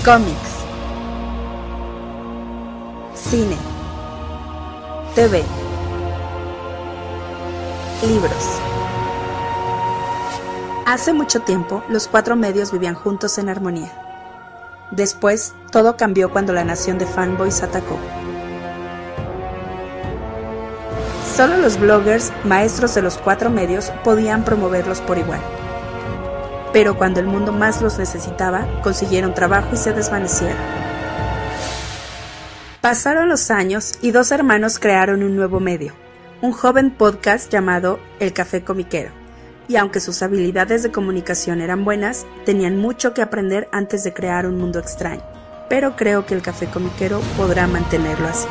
Cómics, cine, TV, libros. Hace mucho tiempo, los 4 medios vivían juntos en armonía. Después, todo cambió cuando la nación de fanboys atacó. Solo los bloggers, maestros de los 4 medios, podían promoverlos por igual. Pero cuando el mundo más los necesitaba, consiguieron trabajo y se desvanecieron. Pasaron los años y 2 hermanos crearon un nuevo medio, un joven podcast llamado El Café Comiquero. Y aunque sus habilidades de comunicación eran buenas, tenían mucho que aprender antes de crear un mundo extraño. Pero creo que El Café Comiquero podrá mantenerlo así.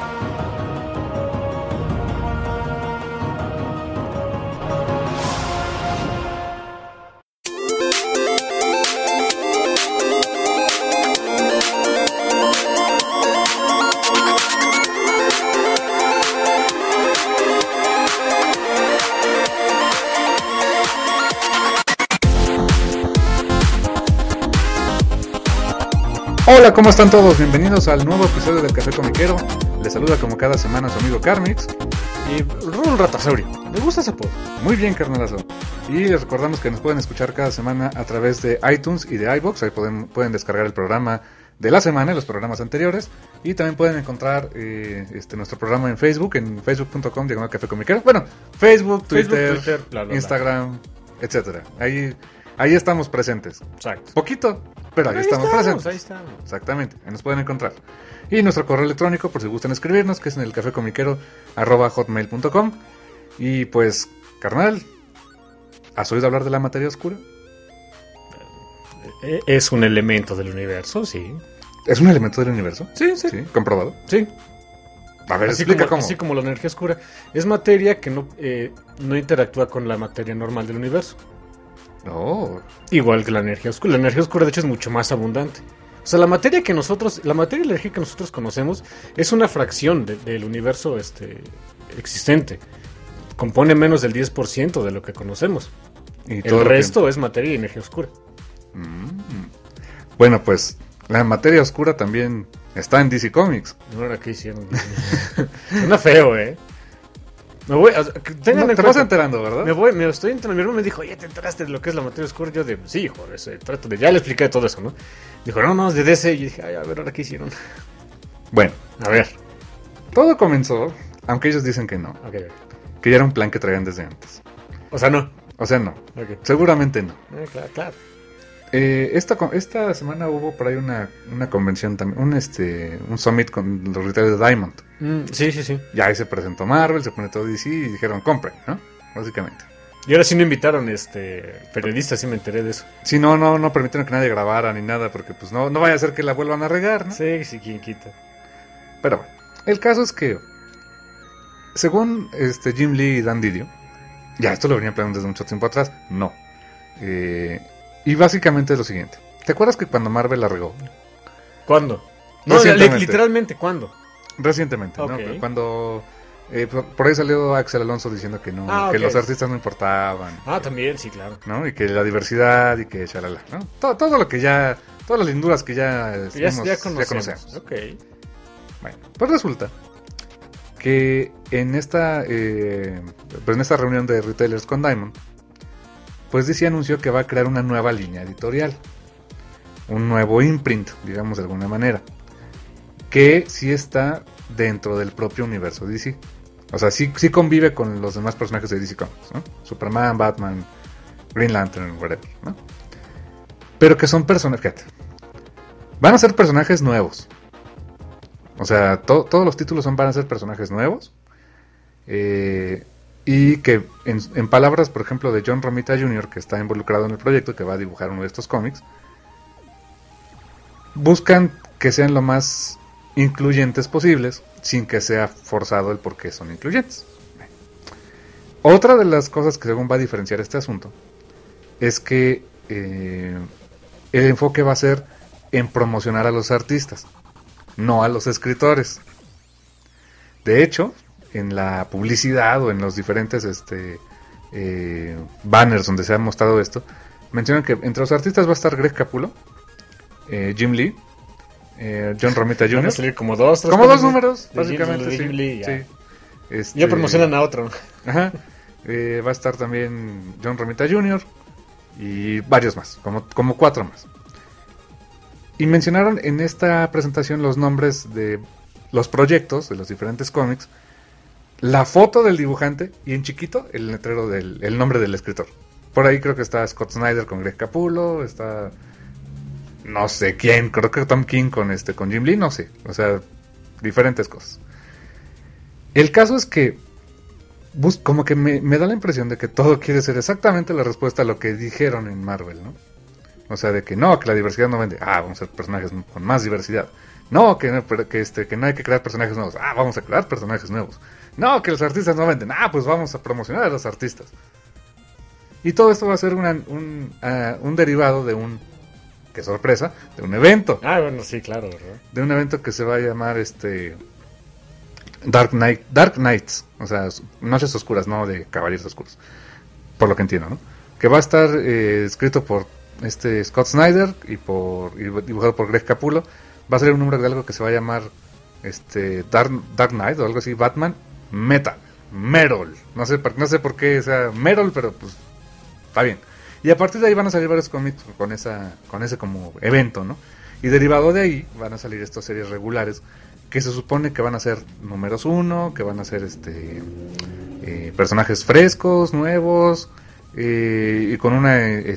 Hola, ¿cómo están todos? Bienvenidos al nuevo episodio del Café Comiquero. Les saluda como cada semana su amigo Carmix y Rul Ratasaurio. ¿Le gusta ese apodo? Muy bien, carnalazo. Y les recordamos que nos pueden escuchar cada semana a través de iTunes y de iVoox. Ahí pueden descargar el programa de la semana y los programas anteriores. Y también pueden encontrar nuestro programa en Facebook, en facebook.com/Café Comiquero. Bueno, Facebook, Twitter, bla, bla, Instagram, etcétera. Ahí estamos presentes. Exacto. Poquito, pero ahí estamos presentes. Ahí estamos. Exactamente, ahí nos pueden encontrar. Y nuestro correo electrónico, por si gustan escribirnos, que es en el cafecomiquero@hotmail.com. Y pues, carnal, ¿has oído hablar de la materia oscura? Es un elemento del universo, sí. ¿Es un elemento del universo? Sí. ¿Comprobado? Sí. A ver, así explica como, cómo. Así como la energía oscura. Es materia que no interactúa con la materia normal del universo. Oh. Igual que la energía oscura. La energía oscura, de hecho, es mucho más abundante. O sea, la materia y la energía que nosotros conocemos es una fracción del universo existente. Compone menos del 10% de lo que conocemos. ¿Y el resto es materia y energía oscura. Bueno, pues la materia oscura también está en DC Comics. Ahora, ¿qué hicieron? Suena feo, te vas enterando, ¿verdad? Me estoy enterando. Mi hermano me dijo, oye, ¿te enteraste de lo que es la materia oscura? Yo de, sí, hijo, ya le expliqué todo eso, ¿no? Dijo, no, es de DC. Y yo dije, a ver, ¿ahora qué hicieron? Bueno, a ver. Todo comenzó, aunque ellos dicen que no. Okay. Que ya era un plan que traían desde antes. O sea, no. Okay. Seguramente no. Claro. Esta semana hubo por ahí una convención también, un summit con los retailers de Diamond. Sí. Ya ahí se presentó Marvel, se pone todo DC y dijeron compren, ¿no? Básicamente. Y ahora sí no invitaron periodistas, sí me enteré de eso. Sí, no permitieron que nadie grabara ni nada, porque pues no vaya a ser que la vuelvan a regar, ¿no? Sí, quien quita. Pero bueno, el caso es que según Jim Lee y Dan Didio, ya esto lo venían planeando desde mucho tiempo atrás, no. Y básicamente es lo siguiente. ¿Te acuerdas que cuando Marvel la regó? ¿Cuándo? No, literalmente, ¿cuándo? Recientemente, okay. ¿no? Cuando por ahí salió Axel Alonso diciendo que no, que los artistas no importaban. También, sí, claro. ¿No? Y que la diversidad y que shalala, ¿no? Todo lo que ya, todas las linduras que ya conocemos. Ok. Bueno, pues resulta que en esta reunión de retailers con Diamond, pues DC anunció que va a crear una nueva línea editorial, un nuevo imprint, digamos de alguna manera, que sí está dentro del propio universo DC. O sea, sí convive con los demás personajes de DC Comics, ¿no? Superman, Batman, Green Lantern, whatever, ¿no? Pero que son personajes, fíjate, van a ser personajes nuevos. O sea, todos los títulos van a ser personajes nuevos. Y que en palabras, por ejemplo, de John Romita Jr., que está involucrado en el proyecto, que va a dibujar uno de estos cómics, buscan que sean lo más incluyentes posibles, sin que sea forzado el por qué son incluyentes. Otra de las cosas que según va a diferenciar este asunto es que el enfoque va a ser en promocionar a los artistas, no a los escritores. De hecho, en la publicidad o en los diferentes banners donde se ha mostrado esto, mencionan que entre los artistas va a estar Greg Capullo, Jim Lee, John Romita Van a Jr. salir como dos números, de básicamente, Jim Lee, ya. sí. Ya promocionan a otro. Ajá. Va a estar también John Romita Jr. y varios más, como 4 más. Y mencionaron en esta presentación los nombres de los proyectos de los diferentes cómics, la foto del dibujante y en chiquito el letrero el nombre del escritor. Por ahí creo que está Scott Snyder con Greg Capullo, está no sé quién, creo que Tom King con Jim Lee, no sé, o sea, diferentes cosas. El caso es que como que me da la impresión de que todo quiere ser exactamente la respuesta a lo que dijeron en Marvel, ¿no? O sea, de que no, que la diversidad no vende. Vamos a hacer personajes con más diversidad. No, que no hay que crear personajes nuevos. Vamos a crear personajes nuevos. No, que los artistas no venden. Pues vamos a promocionar a los artistas. Y todo esto va a ser un derivado de qué sorpresa, de un evento. Bueno, sí, claro, ¿verdad? De un evento que se va a llamar Dark Knights, o sea, Noches Oscuras, no de Caballeros Oscuros, por lo que entiendo, ¿no? Que va a estar escrito por Scott Snyder y dibujado por Greg Capullo. Va a ser un número de algo que se va a llamar Dark Knight o algo así, Batman Metal. No sé por qué sea Metal, pero pues está bien. Y a partir de ahí van a salir varios cómics con ese como evento, ¿no? Y derivado de ahí van a salir estas series regulares que se supone que van a ser números 1, que van a ser personajes frescos, nuevos, y con una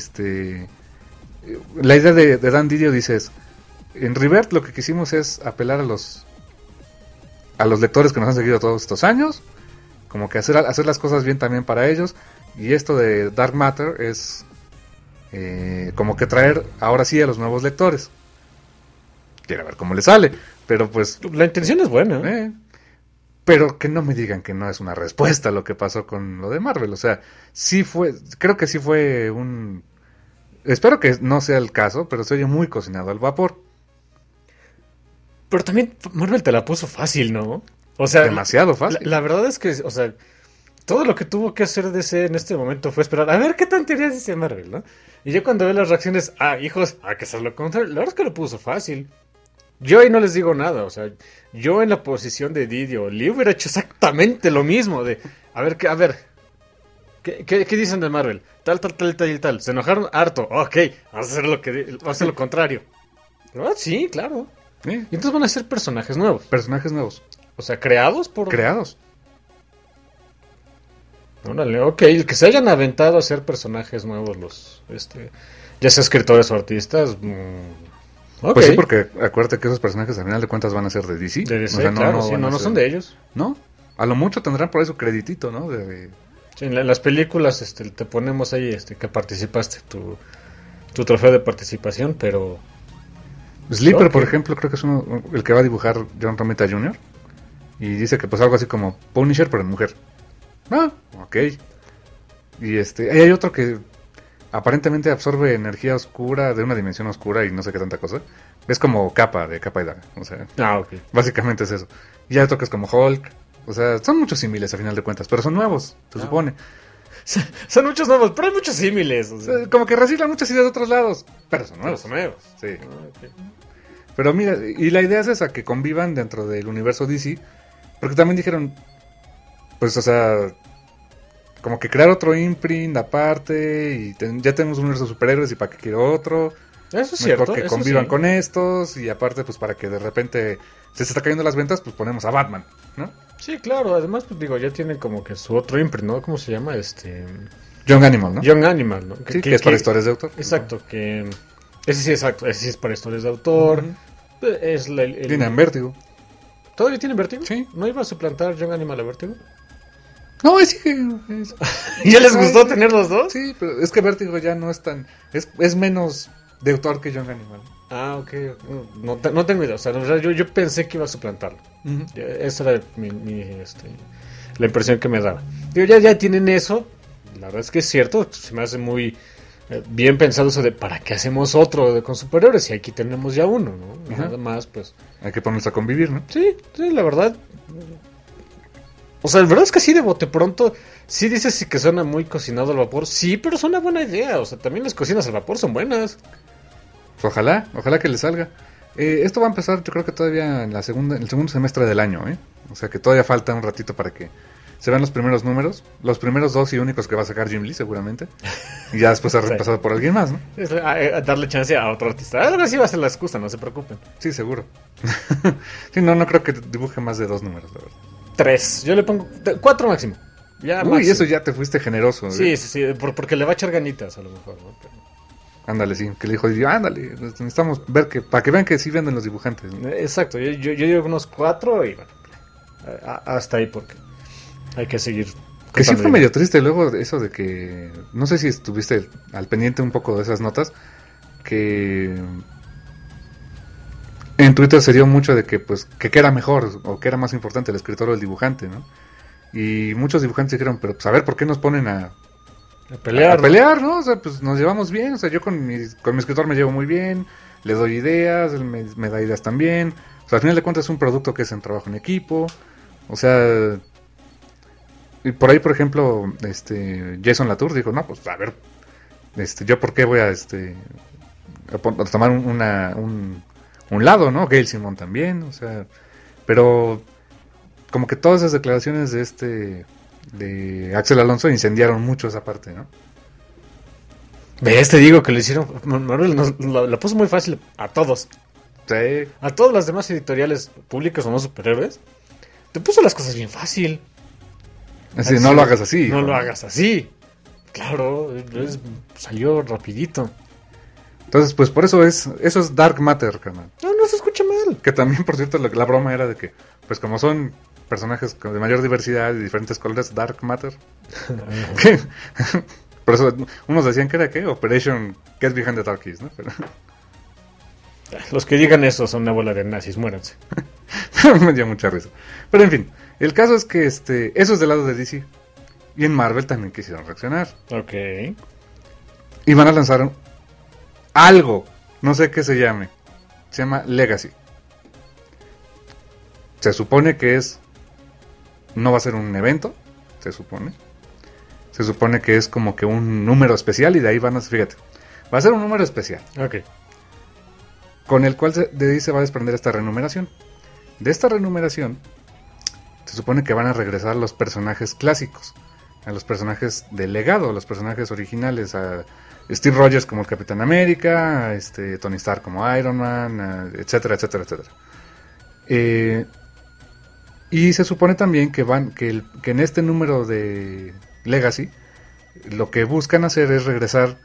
la idea de Dan Didio dices, en Rebirth lo que quisimos es apelar a los lectores que nos han seguido todos estos años, como que hacer las cosas bien también para ellos, y esto de Dark Matter es como que traer ahora sí a los nuevos lectores. Quiero ver cómo le sale, pero pues la intención es buena, pero que no me digan que no es una respuesta a lo que pasó con lo de Marvel. O sea, creo que sí fue espero que no sea el caso, pero se oye muy cocinado al vapor. Pero también Marvel te la puso fácil, ¿no? O sea, demasiado fácil. La verdad es que, o sea, todo lo que tuvo que hacer DC en este momento fue esperar a ver qué tonterías dice Marvel, ¿no? Y yo cuando veo las reacciones, hijos, que es lo contrario. La verdad es que lo puso fácil. Yo ahí no les digo nada, o sea, yo en la posición de Didio Lee hubiera hecho exactamente lo mismo de, ¿qué dicen de Marvel? Tal, se enojaron harto, ok, vamos a hacer lo contrario. Sí, claro. Y entonces van a ser personajes nuevos. O sea, creados. Órale, ok, el que se hayan aventado a hacer personajes nuevos ya sea escritores o artistas. Okay. Pues sí, porque acuérdate que esos personajes al final de cuentas van a ser de DC. De DC, o sea, claro, no son de ellos. ¿No? A lo mucho tendrán por ahí su creditito, ¿no? Sí, en las películas te ponemos ahí que participaste, tu trofeo de participación, pero... Sleeper, por ejemplo, creo que es el que va a dibujar John Romita Jr. Y dice que pues algo así como Punisher, pero en mujer. Ok. Y hay otro que aparentemente absorbe energía oscura de una dimensión oscura y no sé qué tanta cosa. Es como capa y daga. O sea, ok. Básicamente es eso. Y hay otro que es como Hulk. O sea, son muchos símiles a final de cuentas, pero son nuevos, se supone. Son muchos nuevos, pero hay muchos símiles. O sea, como que reciclan muchas ideas de otros lados, pero son nuevos. Sí. Okay. Pero mira, y la idea es esa, que convivan dentro del universo DC, porque también dijeron, pues, o sea, como que crear otro imprint aparte, y ya tenemos un universo de superhéroes, y para qué quiero otro. Eso es cierto. Que convivan con estos, y aparte, pues, para que de repente se está cayendo las ventas, pues ponemos a Batman, ¿no? Sí, claro, además, pues digo, ya tienen como que su otro imprint, ¿no? ¿Cómo se llama? Young Animal, ¿no? Young Animal, ¿no? Sí, que es para historias de autor. Exacto, que... Ese sí es para historias de autor. Es Tienen Vértigo. ¿Todavía tienen Vértigo? Sí. ¿No iba a suplantar Young Animal a Vértigo? No, es que... ¿Ya les gustó tener los dos? Sí, pero es que Vértigo ya no es tan... Es menos de autor que Young Animal. Ok. No tengo idea. O sea, yo pensé que iba a suplantarlo. Esa era la impresión que me daba. Digo, ya tienen eso. La verdad es que es cierto. Se me hace muy bien pensado eso de ¿para qué hacemos otro con superhéroes? Y aquí tenemos ya uno, ¿no? Nada más, pues... Hay que ponerse a convivir, ¿no? Sí, la verdad... O sea, la verdad es que así de bote pronto... Sí dices que suena muy cocinado al vapor. Sí, pero es una buena idea. O sea, también las cocinas al vapor son buenas. Ojalá que le salga. Esto va a empezar, yo creo que todavía en el segundo semestre del año, ¿eh? O sea que todavía falta un ratito para que se vean los primeros números. Los primeros 2 y únicos que va a sacar Jim Lee, seguramente. Y ya después ser reemplazado por alguien más, ¿no? Es darle chance a otro artista. Algo así va a ser la excusa, no se preocupen. Sí, seguro. Sí, no creo que dibuje más de 2 números, la verdad. 3. Yo le pongo 4 máximo. Ya Uy, máximo. eso ya te fuiste generoso. Sí, porque le va a echar ganitas a lo mejor, ¿no? Pero... Ándale, sí, que le dijo, ándale, necesitamos ver para que vean que sí venden los dibujantes, ¿no? Exacto, yo digo unos 4 y bueno, hasta ahí porque hay que seguir. Que sí fue medio triste luego eso de que, no sé si estuviste al pendiente un poco de esas notas, que en Twitter se dio mucho de que pues que era mejor o que era más importante el escritor o el dibujante, ¿no? Y muchos dibujantes dijeron, pero pues a ver, ¿por qué nos ponen a pelear, ¿no? O sea, pues nos llevamos bien, o sea, yo con mi escritor me llevo muy bien, le doy ideas, él me da ideas también, o sea, al final de cuentas es un producto que es en trabajo en equipo, o sea, y por ahí, por ejemplo, Jason Latour dijo, no, pues a ver, yo por qué voy a tomar un lado, ¿no? Gail Simon también, o sea, pero como que todas esas declaraciones de Axel Alonso incendiaron mucho esa parte, ¿no? ¿Ves? Te digo que lo hicieron. Marvel la puso muy fácil a todos. Sí. A todas las demás editoriales públicas o no superhéroes. Te puso las cosas bien fácil. Así, no lo hagas así. No lo hagas así. Claro, salió rapidito. Entonces, pues por eso es Dark Matter, carnal. No se escucha mal. Que también, por cierto, la broma era de que, pues como son personajes de mayor diversidad y diferentes colores, Dark Matter. Por eso unos decían que era ¿qué? Operation Get Behind the Darkies, ¿no? Pero... Los que digan eso son una bola de nazis, muéranse. Me dio mucha risa. Pero en fin, el caso es que eso es del lado de DC. Y en Marvel también quisieron reaccionar. Ok. Y van a lanzar algo, no sé qué se llame. Se llama Legacy. Se supone que no va a ser un evento, se supone. Se supone que es como que un número especial y de ahí fíjate, va a ser un número especial. Ok. Con el cual de ahí se va a desprender esta renumeración. De esta renumeración, se supone que van a regresar los personajes clásicos, a los personajes del legado, a los personajes originales, a Steve Rogers como el Capitán América, a Tony Stark como Iron Man, etcétera, etcétera, etcétera. Y se supone también que en este número de Legacy, lo que buscan hacer es regresar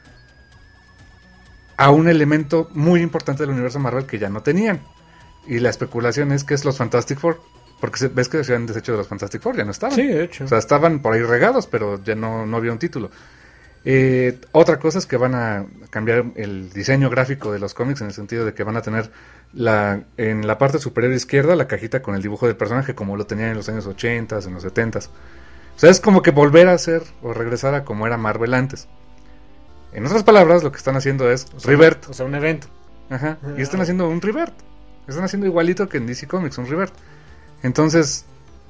a un elemento muy importante del universo Marvel que ya no tenían. Y la especulación es que es los Fantastic Four. Porque ves que se han deshecho de los Fantastic Four, ya no estaban. Sí, de hecho. O sea, estaban por ahí regados, pero ya no había un título. Otra cosa es que van a cambiar el diseño gráfico de los cómics en el sentido de que van a tener en la parte superior izquierda la cajita con el dibujo del personaje como lo tenían en los años 80, en los 70. O sea, es como que volver a hacer o regresar a como era Marvel antes. En otras palabras, lo que están haciendo es revert. O sea, un evento. Ajá. Y están haciendo un revert. Están haciendo igualito que en DC Comics, un revert. Entonces,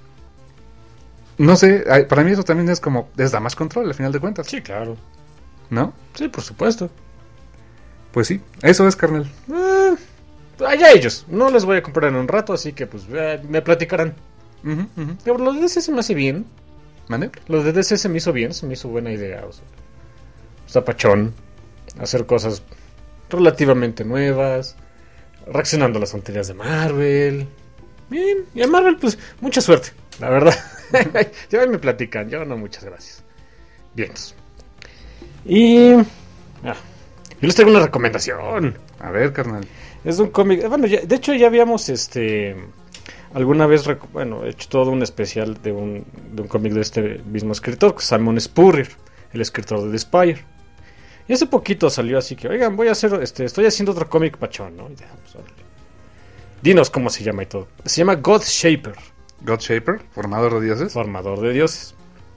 no sé, para mí eso también es como, les da más control al final de cuentas. Sí, claro. ¿No? Sí, por supuesto. Pues sí, eso es, carnal. Allá ellos, no les voy a comprar en un rato, así que pues me platicarán. Pero lo de DC se me hace bien. ¿Mande? Lo de DC se me hizo bien, se me hizo buena idea. O sea, zapachón, hacer cosas relativamente nuevas, reaccionando a las tonterías de Marvel. Bien, y a Marvel pues mucha suerte, la verdad. Ya me platican, yo no, muchas gracias. Bien. Y yo les traigo una recomendación. A ver, carnal. Es de un cómic, bueno, de hecho ya habíamos alguna vez hecho todo un especial de un cómic de este mismo escritor, Simon Spurrier, el escritor de The Spire. Y hace poquito salió así que, oigan, voy a hacer, estoy haciendo otro cómic pachón, ¿no? Ya, pues, dinos cómo se llama y todo. Se llama God Shaper. God Shaper, formador de dioses. Formador de dioses.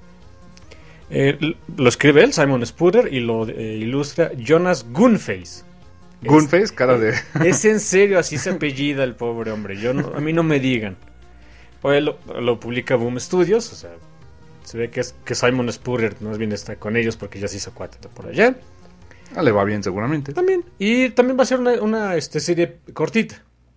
Lo escribe él, Simon Spurrier, y lo ilustra Jonas Gunface. Gunface, cara de... Es en serio, así se apellida el pobre hombre. A mí no me digan. Pues lo publica Boom Studios, o sea, se ve que Simon Spurrier más bien está con ellos porque ya se hizo cuatro por allá. Le va bien seguramente. También. Y también va a ser una serie cortita.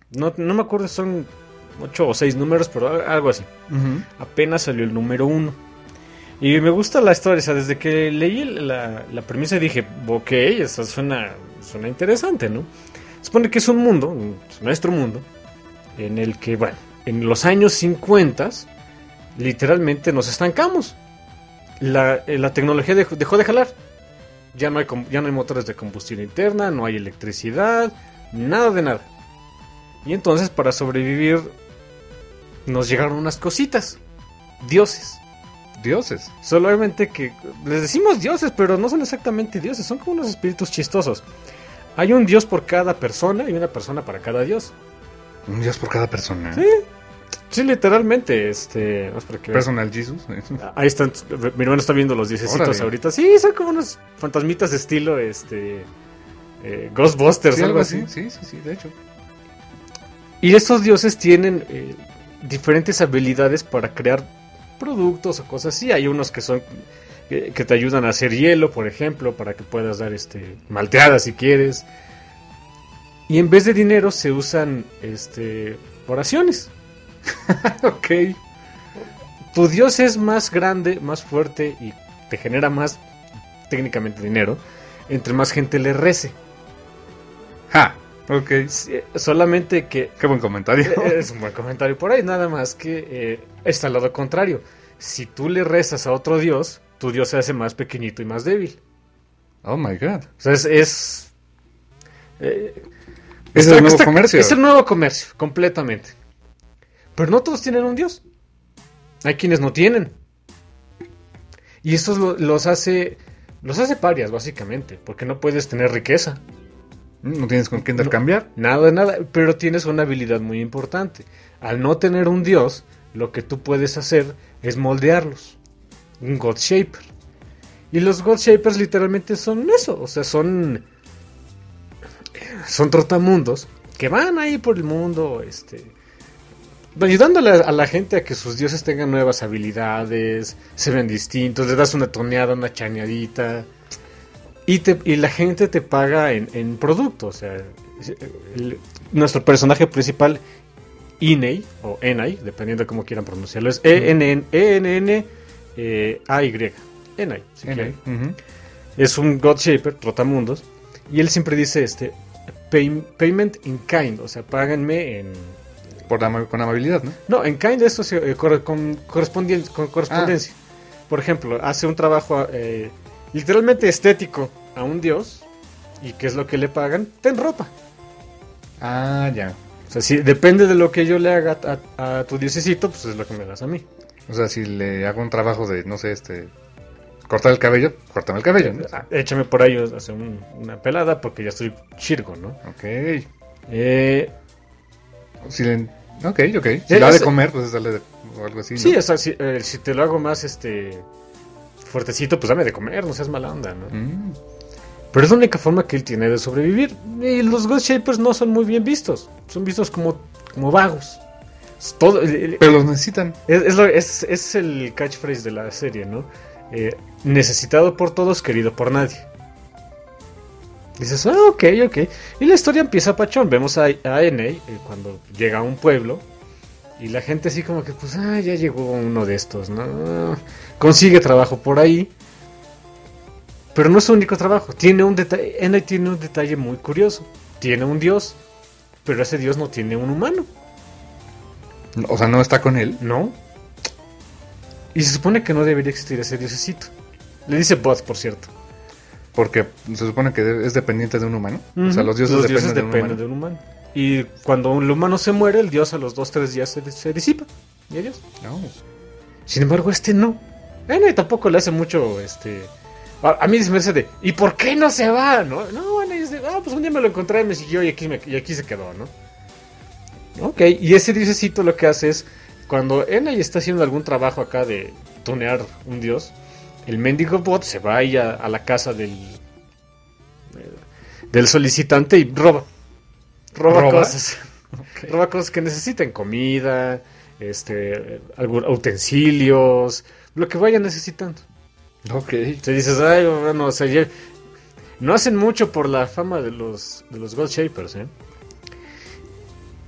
No me acuerdo si son 8 o 6 números, pero algo así. Ujú. Apenas salió el número 1. Y me gusta la historia, o sea, desde que leí la premisa dije, ok, eso suena interesante, ¿no? Supone que es un mundo, es nuestro mundo, en el que, bueno, en los años 50 literalmente nos estancamos. La tecnología dejó de jalar. Ya no hay motores de combustión interna, no hay electricidad, nada de nada. Y entonces para sobrevivir nos llegaron unas cositas, dioses. Dioses. Solamente que les decimos dioses, pero no son exactamente dioses, son como unos espíritus chistosos. Hay un dios por cada persona y una persona para cada dios. Un dios por cada persona. Sí, literalmente, vamos para que vean. Personal Jesus. Ahí están, mi hermano está viendo los diosesitos Órale. ahorita. Sí, son como unos fantasmitas de estilo, Ghostbusters, Sí, algo así. Sí, de hecho. Y estos dioses tienen diferentes habilidades para crear productos o cosas así. Hay unos que son que te ayudan a hacer hielo, por ejemplo, para que puedas dar malteadas si quieres. Y en vez de dinero se usan oraciones. Ok. Tu dios es más grande, más fuerte y te genera más técnicamente dinero entre más gente le rece. Ja. Ok. Solamente que Qué buen comentario. es un buen comentario por ahí, nada más que está al lado contrario. Si tú le rezas a otro dios, tu dios se hace más pequeñito y más débil. Oh my god. O sea, es el nuevo comercio. Es el nuevo comercio, completamente. Pero no todos tienen un dios. Hay quienes no tienen. Y eso los hace parias, básicamente, porque no puedes tener riqueza. No tienes con qué intercambiar. Nada de nada, pero tienes una habilidad muy importante. Al no tener un dios, lo que tú puedes hacer es moldearlos. Un God Shaper. Y los God Shapers literalmente son eso. O sea, son trotamundos que van ahí por el mundo, ayudándole a la gente a que sus dioses tengan nuevas habilidades, se ven distintos, le das una toneada, una chañadita. Y la gente te paga en productos. O sea, nuestro personaje principal, Enei, o Enai, dependiendo de cómo quieran pronunciarlo, es E-N-N-A-Y. Enai, si quieren. Uh-huh. Es un God Shaper, trotamundos, y él siempre dice payment in kind, o sea, páganme Con amabilidad, ¿no? No, en kind eso con correspondencia. Por ejemplo, hace un trabajo literalmente estético a un dios, y ¿qué es lo que le pagan? Ten ropa. Ah, ya. O sea, si depende de lo que yo le haga a tu diosecito, pues es lo que me das a mí. O sea, si le hago un trabajo de, no sé, cortar el cabello, córtame el cabello, ¿no? Échame por ahí hacer una pelada porque ya estoy chirgo, ¿no? Ok. Ok. Si le ha de comer, pues darle o algo así, ¿no? Sí, o sea, si te lo hago más fuertecito, pues dame de comer, no seas mala onda, ¿no? Pero es la única forma que él tiene de sobrevivir. Y los Ghost Shapers no son muy bien vistos. Son vistos como vagos. Pero los necesitan. Es el catchphrase de la serie, ¿no? Necesitado por todos, querido por nadie. Dices, ok. Y la historia empieza pachón. Vemos a Enei cuando llega a un pueblo. Y la gente así como que, pues, ya llegó uno de estos, ¿no? Consigue trabajo por ahí. Pero no es su único trabajo. Enei tiene un detalle muy curioso. Tiene un dios, pero ese dios no tiene un humano. O sea, no está con él. No. Y se supone que no debería existir ese diosecito. Le dice Bot, por cierto. Porque se supone que es dependiente de un humano. O sea, los dioses dependen de un humano. Y cuando un humano se muere, el dios a los 2-3 días se disipa. Y adiós. No. Sin embargo, no. Enei tampoco le hace mucho, A mí se me hace ¿y por qué no se va? No, Enei es pues un día me lo encontré, me siguió y aquí se quedó, ¿no? Ok, y ese diosecito lo que hace es, cuando Enei está haciendo algún trabajo acá de tunear un dios, el mendigo bot se va ahí a la casa del solicitante y roba cosas. Okay. Roba cosas que necesiten, comida, utensilios, lo que vayan necesitando. Ok. Te dices, bueno, o sea, no hacen mucho por la fama de los God Shapers, ¿eh?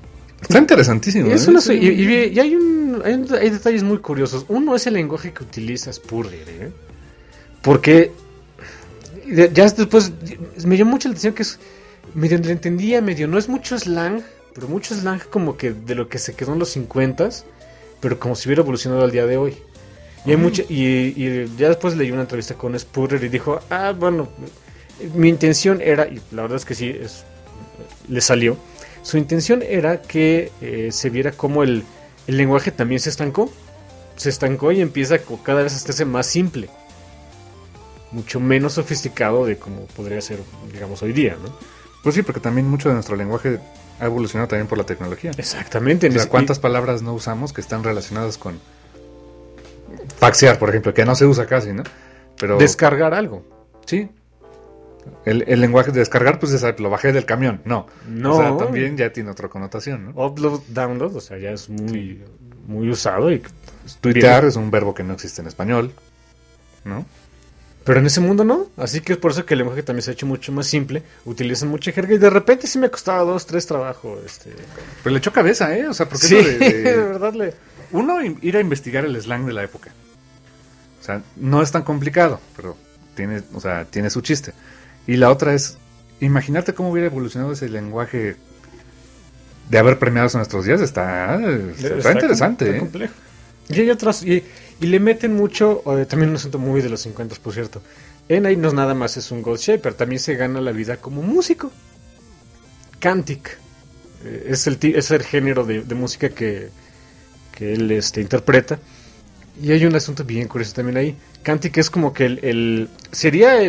Está interesantísimo. Y hay detalles muy curiosos. Uno es el lenguaje que utiliza Spurrier, porque ya después me llamó mucho la atención que es medio le entendía, medio no es mucho slang, pero mucho slang como que de lo que se quedó en los 50s, pero como si hubiera evolucionado al día de hoy. Y hay mucha, y ya después leí una entrevista con Spurrier y dijo, bueno, mi intención era, y la verdad es que sí, le salió, su intención era que se viera como el lenguaje también se estancó y empieza cada vez a hacerse más simple, mucho menos sofisticado de como podría ser, digamos, hoy día, ¿no? Pues sí, porque también mucho de nuestro lenguaje ha evolucionado también por la tecnología. Exactamente. O sea, ¿cuántas palabras no usamos que están relacionadas con faxear, por ejemplo, que no se usa casi, ¿no? Pero descargar algo. Sí. El lenguaje de descargar, pues lo bajé del camión. No. O sea, también ya tiene otra connotación, ¿no? Upload, download, o sea, ya es muy usado. Y tuitear es un verbo que no existe en español, ¿no? Pero en ese mundo no, así que es por eso que el lenguaje también se ha hecho mucho más simple, utilizan mucha jerga y de repente sí me costaba 2, 3 trabajos. Pero le echó cabeza, ¿eh? O sea, porque sí, de verdad Uno, ir a investigar el slang de la época. O sea, no es tan complicado, pero tiene su chiste. Y la otra es, imaginarte cómo hubiera evolucionado ese lenguaje de haber premiados en nuestros días, está interesante, está complejo. Y hay otras, y le meten mucho, también un asunto muy de los 50, por cierto. Ahí no es nada más, es un Ghost Shaper, también se gana la vida como músico. Cantic. Es el género de música que él interpreta. Y hay un asunto bien curioso también ahí. Cantic es como que sería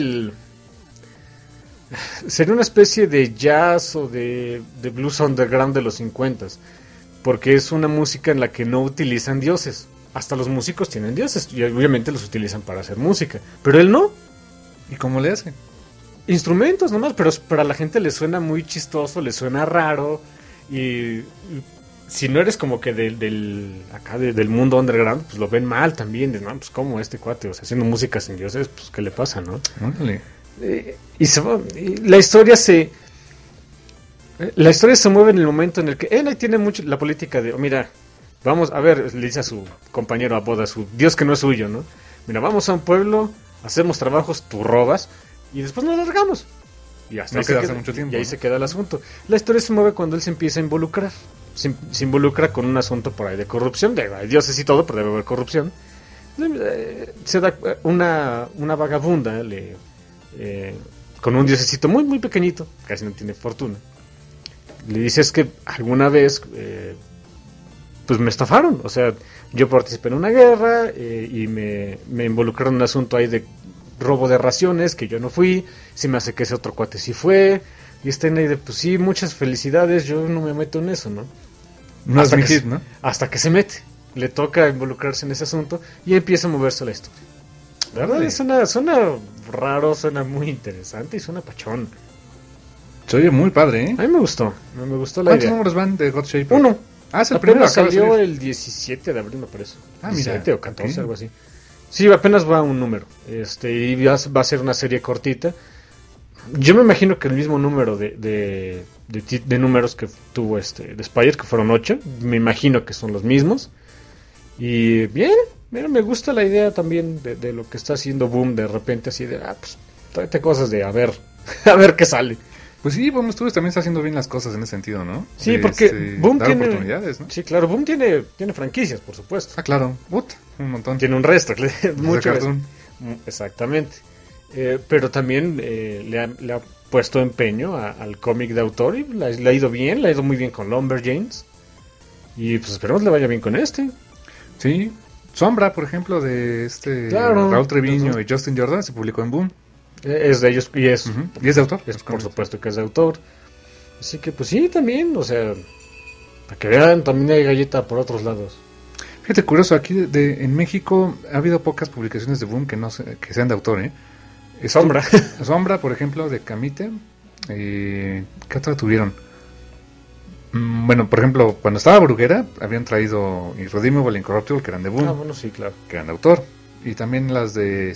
una especie de jazz o de blues underground de los 50, porque es una música en la que no utilizan dioses. Hasta los músicos tienen dioses y obviamente los utilizan para hacer música, pero él no. ¿Y cómo le hace? Instrumentos nomás, pero a la gente le suena muy chistoso, le suena raro, y si no eres como que del mundo underground, pues lo ven mal también, no, pues como este cuate, o sea, haciendo música sin dioses, pues qué le pasa, ¿no? Ándale. Y la historia se mueve en el momento en el que él tiene mucho la política de, mira, vamos a ver, le dice a su compañero a boda, su dios que no es suyo, ¿no? Mira, vamos a un pueblo, hacemos trabajos, tú robas y después nos largamos. Y hasta no queda mucho tiempo, y ahí se queda el asunto. La historia se mueve cuando él se empieza a involucrar. Se involucra con un asunto por ahí de corrupción, hay dioses y todo, pero debe haber corrupción. Se da una vagabunda con un diosecito muy muy pequeñito, casi no tiene fortuna. Le dice, es que alguna vez pues me estafaron, o sea, yo participé en una guerra y me involucraron en un asunto ahí de robo de raciones, que yo no fui, se me hace que ese otro cuate sí fue, y está en ahí de, pues sí, muchas felicidades, yo no me meto en eso, ¿no? No es mi hit, ¿no? Hasta que se mete, le toca involucrarse en ese asunto y empieza a moverse la historia. La verdad, suena raro, suena muy interesante y suena pachón. Se oye muy padre, ¿eh? A mí me gustó la idea. ¿Cuántos números van de God Shaper? 1. Es el primero. Salió el 17 de abril, me parece. 17 mira. O 14, okay. Algo así. Sí, apenas va un número. Y va a ser una serie cortita. Yo me imagino que el mismo número de números que tuvo de Spire, que fueron 8, me imagino que son los mismos. Y bien, mira, me gusta la idea también de lo que está haciendo Boom de repente, así de, pues, tráete cosas de a ver qué sale. Pues sí, Boom Studios también está haciendo bien las cosas en ese sentido, ¿no? Sí, porque Boom tiene oportunidades, ¿no? Sí, claro, Boom tiene franquicias, por supuesto. Claro, un montón. Tiene un resto, mucho. Exactamente. Pero también le ha puesto empeño al cómic de autor y le ha ido bien, le ha ido muy bien con Lumberjanes. Y pues esperemos le vaya bien con este. Sí, Sombra, por ejemplo, de Raúl Treviño y Justin Jordan se publicó en Boom. Es de ellos y es de autor. Por supuesto que es de autor. Así que pues sí, también, o sea, para que vean, también hay galleta por otros lados. Fíjate, curioso, aquí en México ha habido pocas publicaciones de Boom que sean de autor, ¿eh? Sombra. Sombra, por ejemplo, de Camite. ¿Qué otra tuvieron? Bueno, por ejemplo, cuando estaba Bruguera, habían traído Irredeemable e Incorruptible, que eran de Boom. Bueno, sí, claro. Que eran de autor. Y también las de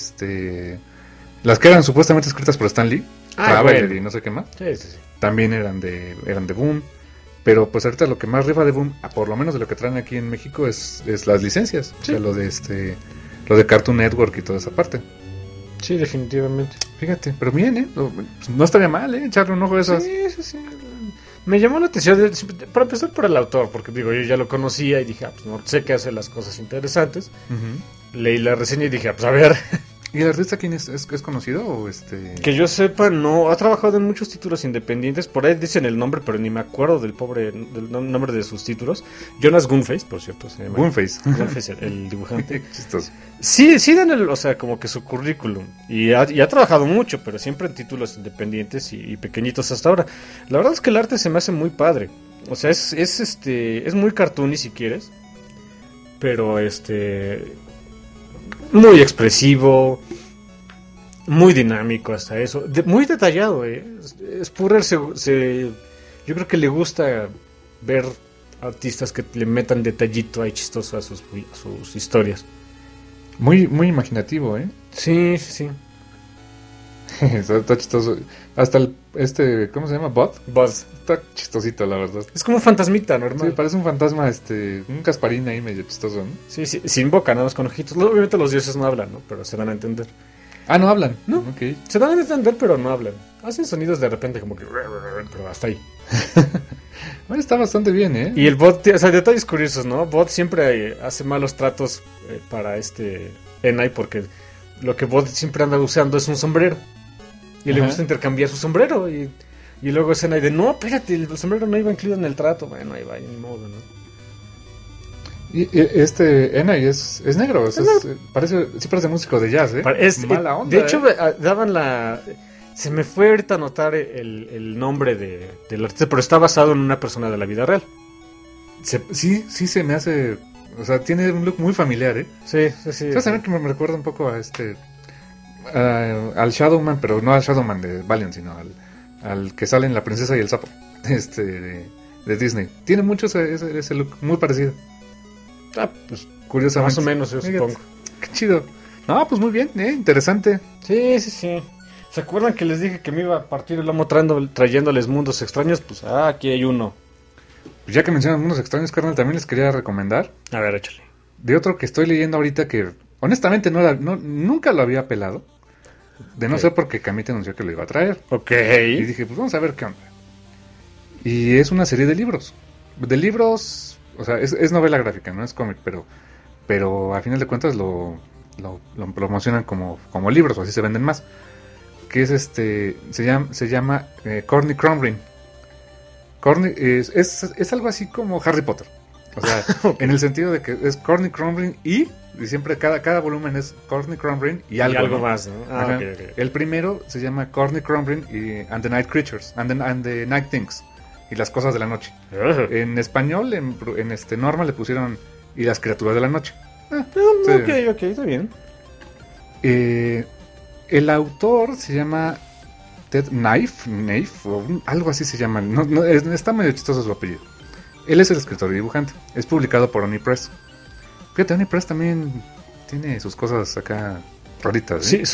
las que eran supuestamente escritas por Stan Lee, Traveler y no sé qué más. Sí. También eran de Boom. Pero pues ahorita lo que más rifa de Boom, por lo menos de lo que traen aquí en México, es las licencias. Sí. O sea, lo de Cartoon Network y toda esa parte. Sí, definitivamente. Fíjate, pero bien, no estaría mal, echarle un ojo a esas. Sí. Me llamó la atención, para empezar por el autor, porque digo, yo ya lo conocía y dije, pues no sé que hace las cosas interesantes. Uh-huh. Leí la reseña y dije, pues a ver. ¿Y el artista quién es conocido o Que yo sepa, no, ha trabajado en muchos títulos independientes, por ahí dicen el nombre, pero ni me acuerdo del nombre de sus títulos. Jonas Gunface, por cierto, se llama. Gunface, el dibujante. Chistoso. Sí dan o sea, como que su currículum. Y ha trabajado mucho, pero siempre en títulos independientes y pequeñitos hasta ahora. La verdad es que el arte se me hace muy padre. O sea, es muy cartoony si quieres, pero muy expresivo, muy dinámico hasta eso, muy detallado. Spurrier yo creo que le gusta ver artistas que le metan detallito ahí chistoso a sus historias. Muy, muy imaginativo, Sí. Está chistoso. Hasta ¿cómo se llama? Bud. Está chistosito, la verdad. Es como un fantasmita normal. Sí, parece un fantasma, un Casparín ahí medio chistoso, ¿no? Sí, sin boca, nada más con ojitos. Obviamente los dioses no hablan, ¿no? Pero se dan a entender. Ah, ¿no hablan? No, okay. Se dan a entender, pero no hablan. Hacen sonidos de repente como que... Pero hasta ahí. Bueno, está bastante bien, Y el bot, o sea, detalles curiosos, ¿no? Bot siempre hace malos tratos para Enai, porque lo que Bot siempre anda usando es un sombrero. Y le gusta intercambiar su sombrero. Y luego es Enai de, no, espérate, el sombrero no iba incluido en el trato. Bueno, ahí va, ni modo, ¿no? Y Enai es negro, parece músico de jazz, mala onda. De hecho, daban se me fue ahorita a notar el nombre del artista, pero está basado en una persona de la vida real. Sí, se me hace... O sea, tiene un look muy familiar, Sí. ¿Sabes también que me recuerda un poco a al Shadowman, pero no al Shadowman de Valiant, sino al que sale en La Princesa y el Sapo, de Disney. Tiene mucho ese look, muy parecido. Pues curiosamente. Más o menos, yo supongo. Qué chido. No, pues muy bien, interesante. Sí. ¿Se acuerdan que les dije que me iba a partir el lomo trayéndoles mundos extraños? Pues aquí hay uno. Pues ya que mencionan mundos extraños, carnal, también les quería recomendar. A ver, échale. De otro que estoy leyendo ahorita que honestamente nunca lo había pelado. De no ser porque Camite anunció que lo iba a traer. Ok. Y dije, pues vamos a ver qué onda. Y es una serie de libros. O sea, es novela gráfica, no es cómic, pero a final de cuentas lo promocionan como libros, o así se venden más. Que es se llama Corny Crumrin. Corny es algo así como Harry Potter. O sea, en el sentido de que es Corny Crumrin y siempre cada volumen es Corny Crumrin y algo más, ¿no? Okay. El primero se llama Corny Crumrin and the Night Creatures and the Night Things. Y las cosas de la noche. En español, en Norma le pusieron y las criaturas de la noche. Ok, está bien. El autor se llama Ted Knife o algo así se llama. Está medio chistoso su apellido. Él es el escritor y dibujante. Es publicado por Oni Press. Fíjate, Oni Press también tiene sus cosas acá raritas. Sí,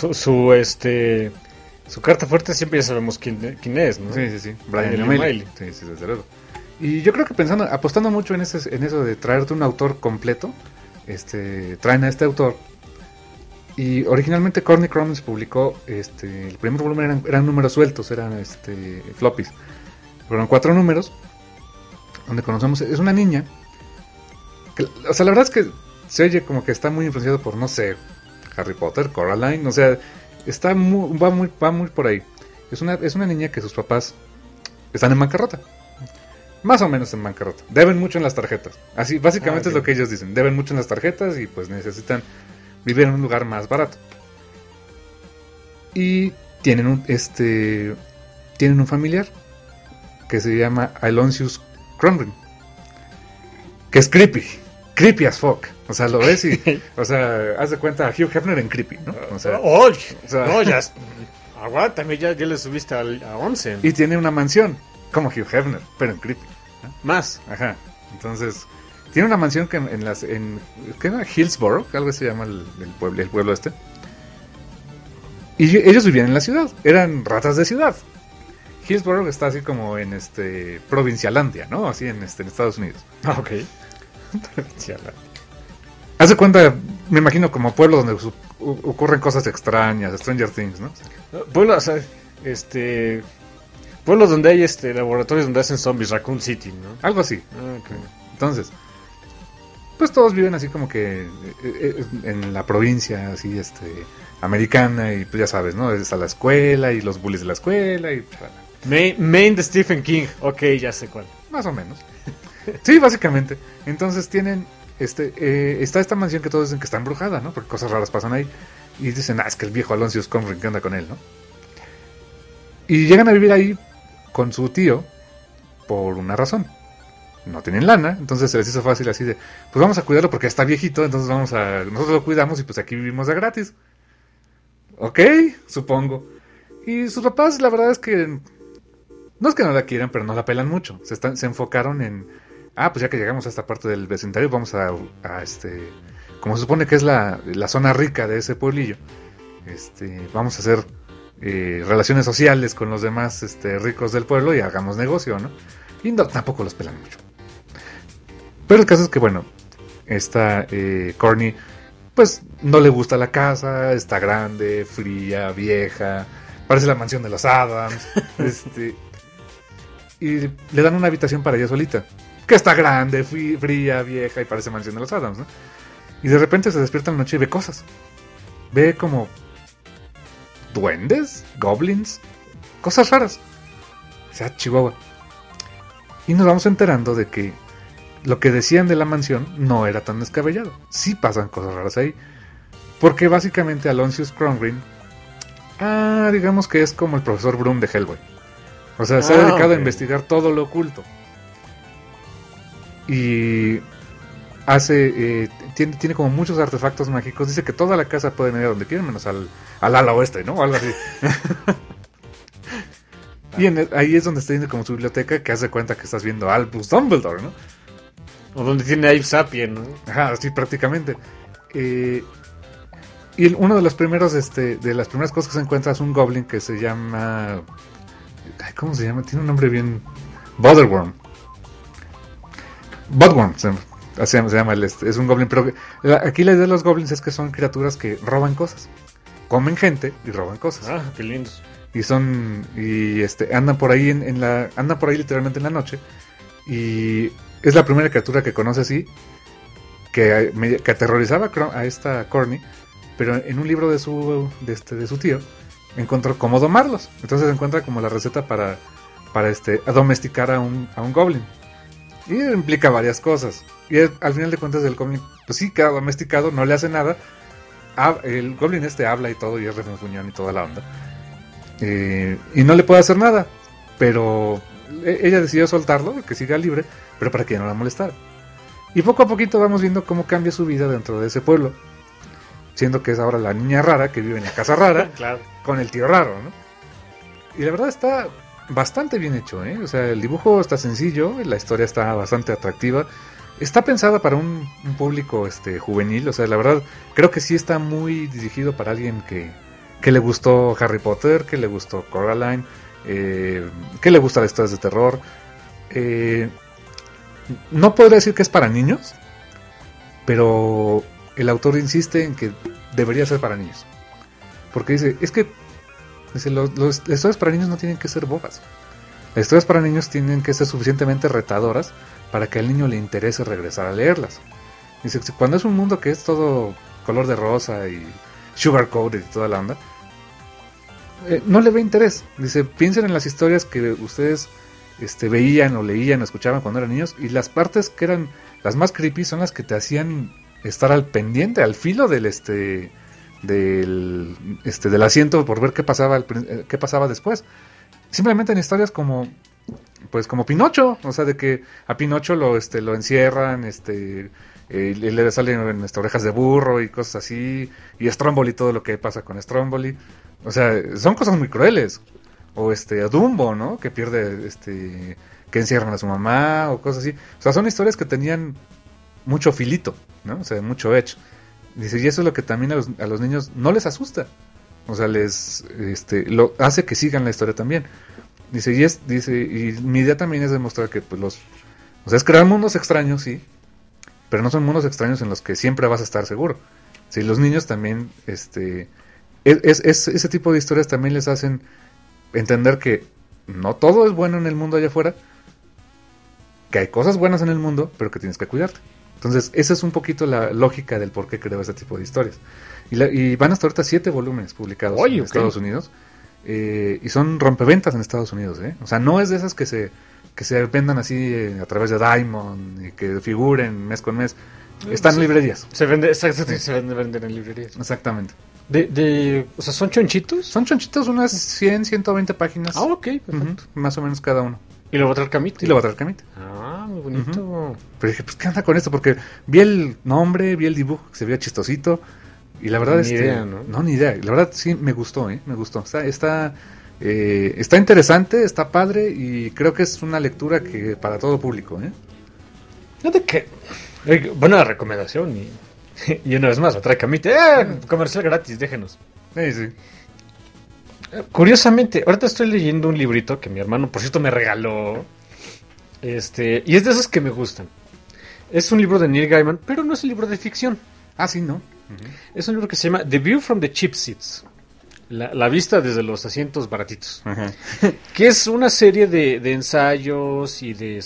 su carta fuerte siempre ya sabemos quién es, ¿no? Sí. Brian O'Malley. Sí, desde luego. Y yo creo que apostando mucho en eso de traerte un autor completo, traen a este autor. Y originalmente Corny Crumb se publicó, el primer volumen eran números sueltos, eran floppies. Fueron 4 números, donde conocemos, es una niña, que, o sea, la verdad es que se oye como que está muy influenciado por, no sé, Harry Potter, Coraline, o sea... va muy por ahí. Es una niña que sus papás están en bancarrota. Más o menos en bancarrota. Deben mucho en las tarjetas. Así, básicamente es lo que ellos dicen. Deben mucho en las tarjetas y pues necesitan vivir en un lugar más barato. Y tienen un familiar que se llama Alonsius Crumrin, que es creepy as fuck. O sea, lo ves y... O sea, haz de cuenta a Hugh Hefner en creepy, ¿no? O sea, no, ya... Aguántame, ya le subiste a 11. Y tiene una mansión, como Hugh Hefner, pero en creepy, ¿no? Más. Ajá. Entonces, tiene una mansión que ¿qué era? Hillsborough, algo se llama el pueblo este. Y ellos vivían en la ciudad, eran ratas de ciudad. Hillsborough está así como en Provincialandia, ¿no? Así en Estados Unidos. Ah, ok. Provincialandia. Haz de cuenta, me imagino como pueblo donde ocurren cosas extrañas, Stranger Things, ¿no? Pueblo, o sea, pueblos donde hay laboratorios donde hacen zombies, Raccoon City, ¿no? Algo así. Ah, ok. Entonces, pues todos viven así como que en la provincia, así, americana, y pues ya sabes, ¿no? Está la escuela y los bullies de la escuela y... Maine de Stephen King. Ok, ya sé cuál. Más o menos. Sí, básicamente. Entonces tienen... está esta mansión que todos dicen que está embrujada, ¿no? Porque cosas raras pasan ahí. Y dicen, es que el viejo Alonso Conring, ¿qué onda con él, no? Y llegan a vivir ahí con su tío por una razón. No tienen lana, entonces se les hizo fácil así de, pues vamos a cuidarlo porque está viejito, entonces nosotros lo cuidamos y pues aquí vivimos de gratis. Ok, supongo. Y sus papás, la verdad es que no es que no la quieran, pero no la pelan mucho. Se enfocaron en, pues ya que llegamos a esta parte del vecindario, vamos a como se supone que es la zona rica de ese pueblillo, vamos a hacer relaciones sociales con los demás ricos del pueblo y hagamos negocio, ¿no? Y no, tampoco los pelan mucho. Pero el caso es que, bueno, esta Courtney, pues no le gusta la casa, está grande, fría, vieja, parece la mansión de los Addams, y le dan una habitación para ella solita, que está grande, fría, vieja y parece mansión de los Addams, ¿no? Y de repente se despierta en la noche y ve cosas. Ve como duendes, goblins, cosas raras. O sea, Chihuahua. Y nos vamos enterando de que lo que decían de la mansión no era tan descabellado. Sí pasan cosas raras ahí. Porque básicamente Alonsius Crongrin, digamos que es como el profesor Broom de Hellboy. O sea, se ha dedicado a investigar todo lo oculto. Y tiene como muchos artefactos mágicos. Dice que toda la casa pueden ir a donde quieran, menos al ala oeste, ¿no? O algo así. Y ahí es donde está viendo como su biblioteca, que hace cuenta que estás viendo a Albus Dumbledore, ¿no? O donde tiene Abe Sapien, ¿no? Ajá, sí, prácticamente. Y uno de los primeros, de las primeras cosas que se encuentra es un goblin que se llama... ¿Cómo se llama? Tiene un nombre bien... Budworm, así se llama es un goblin, pero aquí la idea de los goblins es que son criaturas que roban cosas. Comen gente y roban cosas. Ah, qué lindos. Y andan por ahí andan por ahí literalmente en la noche. Y es la primera criatura que conoce así, que aterrorizaba a esta Courtney, pero en un libro de su tío encontró cómo domarlos. Entonces encuentra como la receta para domesticar a un goblin. Y implica varias cosas. Y al final de cuentas el goblin, pues sí, queda domesticado, no le hace nada. El goblin habla y todo, y es refunfuñón y toda la onda. Y no le puede hacer nada. Pero ella decidió soltarlo, que siga libre, pero para que no la molestara. Y poco a poquito vamos viendo cómo cambia su vida dentro de ese pueblo. Siendo que es ahora la niña rara que vive en la casa rara, claro, con el tío raro, ¿no? Y la verdad está bastante bien hecho, ¿eh? O sea, el dibujo está sencillo, la historia está bastante atractiva. Está pensada para un público juvenil, o sea, la verdad creo que sí está muy dirigido para alguien que le gustó Harry Potter, que le gustó Coraline, que le gustan las historias de terror. No podría decir que es para niños, pero el autor insiste en que debería ser para niños. Porque dice, las historias para niños no tienen que ser bobas. Las historias para niños tienen que ser suficientemente retadoras para que al niño le interese regresar a leerlas. Dice, cuando es un mundo que es todo color de rosa y sugar coated y toda la onda, no le ve interés. Dice, piensen en las historias que ustedes veían o leían o escuchaban cuando eran niños, y las partes que eran las más creepy son las que te hacían estar al pendiente, al filo del asiento por ver qué pasaba después. Simplemente en historias como Pinocho, o sea, de que a Pinocho lo encierran, le salen orejas de burro y cosas así, y Stromboli, todo lo que pasa con Stromboli, o sea, son cosas muy crueles. O a Dumbo, ¿no? Que pierde, que encierran a su mamá o cosas así. O sea, son historias que tenían mucho filito, ¿no? O sea, mucho edge. Dice, y eso es lo que también a los niños no les asusta. O sea, lo hace que sigan la historia también. Dice, y mi idea también es demostrar que pues o sea, es crear mundos extraños, sí, pero no son mundos extraños en los que siempre vas a estar seguro. Si los niños también, ese tipo de historias también les hacen entender que no todo es bueno en el mundo allá afuera, que hay cosas buenas en el mundo, pero que tienes que cuidarte. Entonces, esa es un poquito la lógica del por qué creo ese tipo de historias. Y van hasta ahorita 7 volúmenes publicados en Estados Unidos. Y son rompeventas en Estados Unidos, ¿eh? O sea, no es de esas que se vendan así a través de Diamond y que figuren mes con mes. Están en librerías. Se venden en librerías. Exactamente. O sea, ¿son chonchitos? Son chonchitos, unas 100, 120 páginas. Ah, ok, perfecto. Más o menos cada uno. Y lo va a traer Camite. Ah, muy bonito. Pero dije, pues, ¿qué onda con esto? Porque vi el nombre, vi el dibujo, que se veía chistosito. Y la verdad, ni idea, ¿no? No, ni idea. La verdad, sí, me gustó, me gustó. Está interesante, está padre. Y creo que es una lectura que para todo público, Fíjate que... buena recomendación. Y una vez más, lo trae Camite. Comercial gratis, déjenos. Sí. Curiosamente, ahorita estoy leyendo un librito que mi hermano, por cierto, me regaló. Y es de esos que me gustan. Es un libro de Neil Gaiman, pero no es un libro de ficción. Ah, sí, ¿no? Es un libro que se llama The View from the Cheap Seats. La vista desde los asientos baratitos. Ajá. Que es una serie de ensayos y de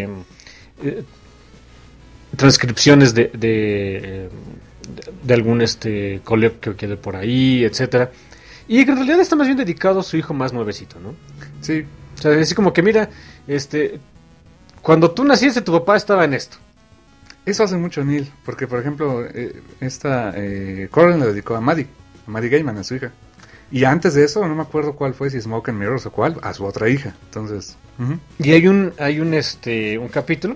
transcripciones de algún coloquio que quede por ahí, etcétera. Y en realidad está más bien dedicado a su hijo más nuevecito, ¿no? Sí. O sea, así como que mira, cuando tú naciste tu papá estaba en esto. Eso hace mucho Neil, porque por ejemplo, Coraline le dedicó a Maddie Gaiman, a su hija. Y antes de eso, no me acuerdo cuál fue, si Smoke and Mirrors o cuál, a su otra hija. Entonces, y hay un capítulo,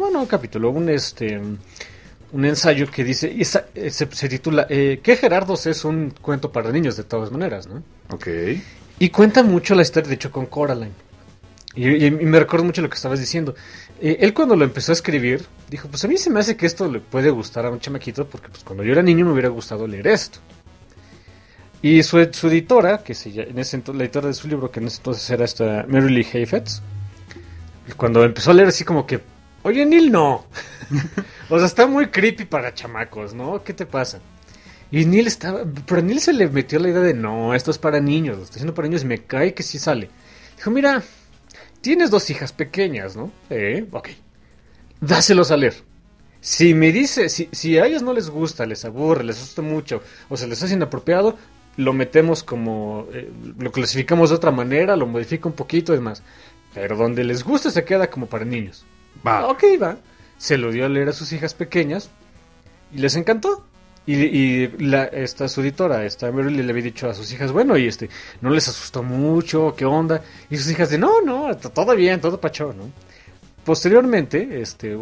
un ensayo que dice, se titula ¿Qué Gerardos es un cuento para niños de todas maneras, ¿no? Ok. Y cuenta mucho la historia, de hecho, con Coraline. Y me recuerdo mucho lo que estabas diciendo. Él cuando lo empezó a escribir, dijo, pues a mí se me hace que esto le puede gustar a un chamaquito, porque pues cuando yo era niño me hubiera gustado leer esto. Y su editora, la editora de su libro, que en ese entonces era esta Mary Lee Heifetz, cuando empezó a leer así como que, oye, Neil, no. O sea, está muy creepy para chamacos, ¿no? ¿Qué te pasa? Y pero a Neil se le metió la idea de, no, esto es para niños, lo estoy haciendo para niños, me cae que sí sale. Dijo, mira, tienes 2 hijas pequeñas, ¿no? Ok. Dáselos a leer. Si me dice, si a ellas no les gusta, les aburre, les asusta mucho, o se les hace inapropiado, lo metemos como, lo clasificamos de otra manera, lo modifica un poquito, es más. Pero donde les gusta se queda como para niños. Va. Ok, va. Se lo dio a leer a sus hijas pequeñas y les encantó. Y su editora, Mary le había dicho a sus hijas, bueno, y no les asustó mucho, ¿qué onda? Y sus hijas no, todo bien, todo pachón, ¿no? Posteriormente,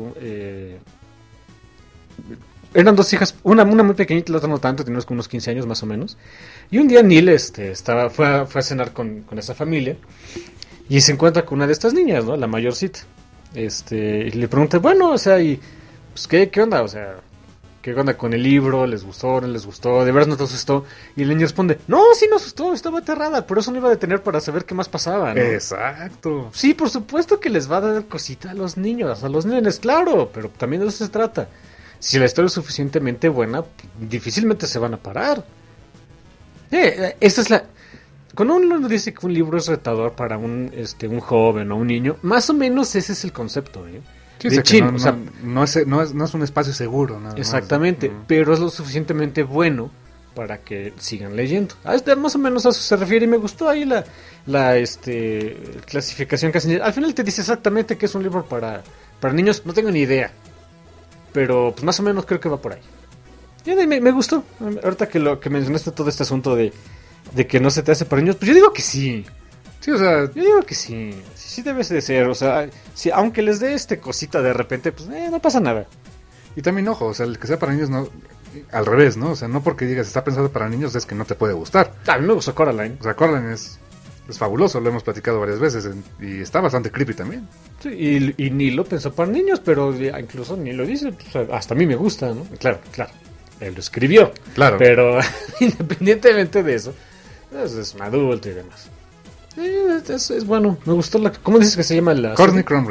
eran 2 hijas, una muy pequeñita, la otra no tanto, tenía unos 15 años más o menos. Y un día Neil fue a cenar con esa familia y se encuentra con una de estas niñas, ¿no? La mayorcita. Y le pregunta, bueno, o sea, y pues ¿qué onda? O sea, ¿qué onda con el libro? ¿Les gustó? ¿No les gustó? ¿De veras no te asustó? Y el niño responde, no, sí me asustó, estaba aterrada, pero eso no iba a detener para saber qué más pasaba, ¿no? Exacto. Sí, por supuesto que les va a dar cosita a los niños, a los nenes, claro, pero también de eso se trata. Si la historia es suficientemente buena, difícilmente se van a parar. Esta es cuando uno dice que un libro es retador para un joven o un niño, más o menos ese es el concepto, Sí, no es un espacio seguro. Nada exactamente, más. Pero es lo suficientemente bueno para que sigan leyendo. Más o menos a eso se refiere y me gustó ahí la clasificación que hacen. Al final te dice exactamente que es un libro para niños, no tengo ni idea, pero pues más o menos creo que va por ahí. Y me gustó. Ahorita que mencionaste todo este asunto de que no se te hace para niños, pues yo digo que sí. Sí, o sea, yo digo que sí. Sí debes de ser, o sea, sí, aunque les dé cosita de repente, pues no pasa nada. Y también, ojo, o sea, el que sea para niños no, al revés, ¿no? O sea, no porque digas está pensado para niños es que no te puede gustar. A mí me gustó Coraline. O sea, Coraline es fabuloso, lo hemos platicado varias veces y está bastante creepy también. Sí, y ni lo pensó para niños, pero incluso ni lo dice, pues, hasta a mí me gusta, ¿no? Claro, él lo escribió. Claro. Pero independientemente de eso, pues, es un adulto y demás. Es bueno. Me gustó la... ¿Cómo dices que se llama la Courtney serie? Crumb.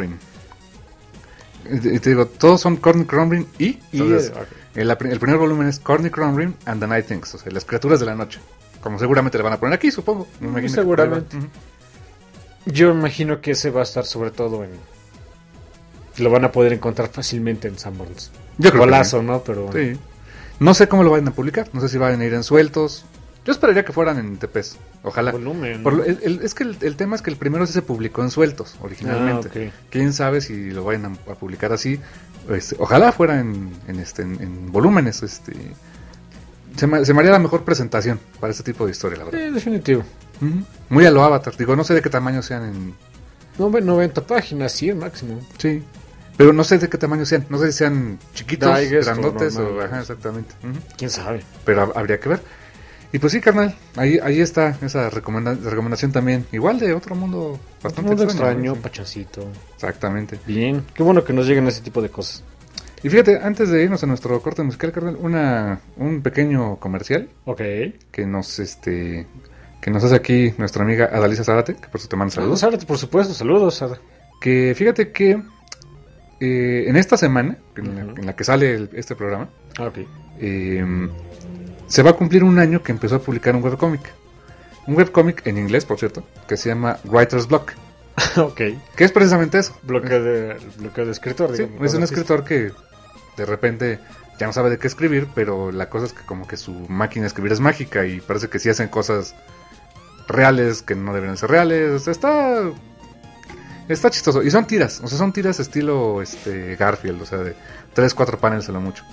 Y te digo, todos son Courtney Crumb y... Entonces, el primer volumen es Courtney Crumb and the Night Things, o sea, las criaturas de la noche. Como seguramente le van a poner aquí, supongo. Me imagino que seguramente. Ujú. Yo imagino que ese va a estar sobre todo en... Lo van a poder encontrar fácilmente en Sanborns. Yo creo Golazo, que ¿no? Pero... sí. No sé cómo lo vayan a publicar. No sé si van a ir en sueltos. Yo esperaría que fueran en TPs. Ojalá. Volumen. Es que el tema es que el primero sí se publicó en sueltos originalmente. Ah, ok. Quién sabe si lo vayan a publicar así. Ojalá fuera en volúmenes. Se me haría la mejor presentación para este tipo de historia, la verdad. Definitivo. Ujú. Muy a lo Avatar. Digo, no sé de qué tamaño sean en... 90 páginas, 100 máximo. Sí. Pero no sé de qué tamaño sean. No sé si sean chiquitos, Digest o grandotes o... normales. Ajá, exactamente. Ujú. ¿Quién sabe? Pero habría que ver. Y pues sí, carnal, ahí está esa recomendación también. Igual de otro mundo bastante Mundo extraño, ¿no? pachancito. Exactamente. Bien. Qué bueno que nos lleguen ese tipo de cosas. Y fíjate, antes de irnos a nuestro corte musical, carnal, un pequeño comercial Ok. que nos hace aquí nuestra amiga Adalisa Zárate, que por eso te manda saludos. Saludos, por supuesto. Saludos, Ada. Que fíjate que en esta semana, Ujú. en la que sale este programa, Ok. se va a cumplir un año que empezó a publicar un webcómic. Un webcómic en inglés, por cierto, que se llama Writer's Block. Ok. Que es precisamente eso. Bloqueo de escritor, Sí, digamos. es un escritor que de repente ya no sabe de qué escribir, pero la cosa es que como que su máquina de escribir es mágica y parece que sí hacen cosas reales que no deberían ser reales. Está chistoso. Y son tiras, o sea, son tiras estilo Garfield, o sea, de 3-4 paneles a lo mucho.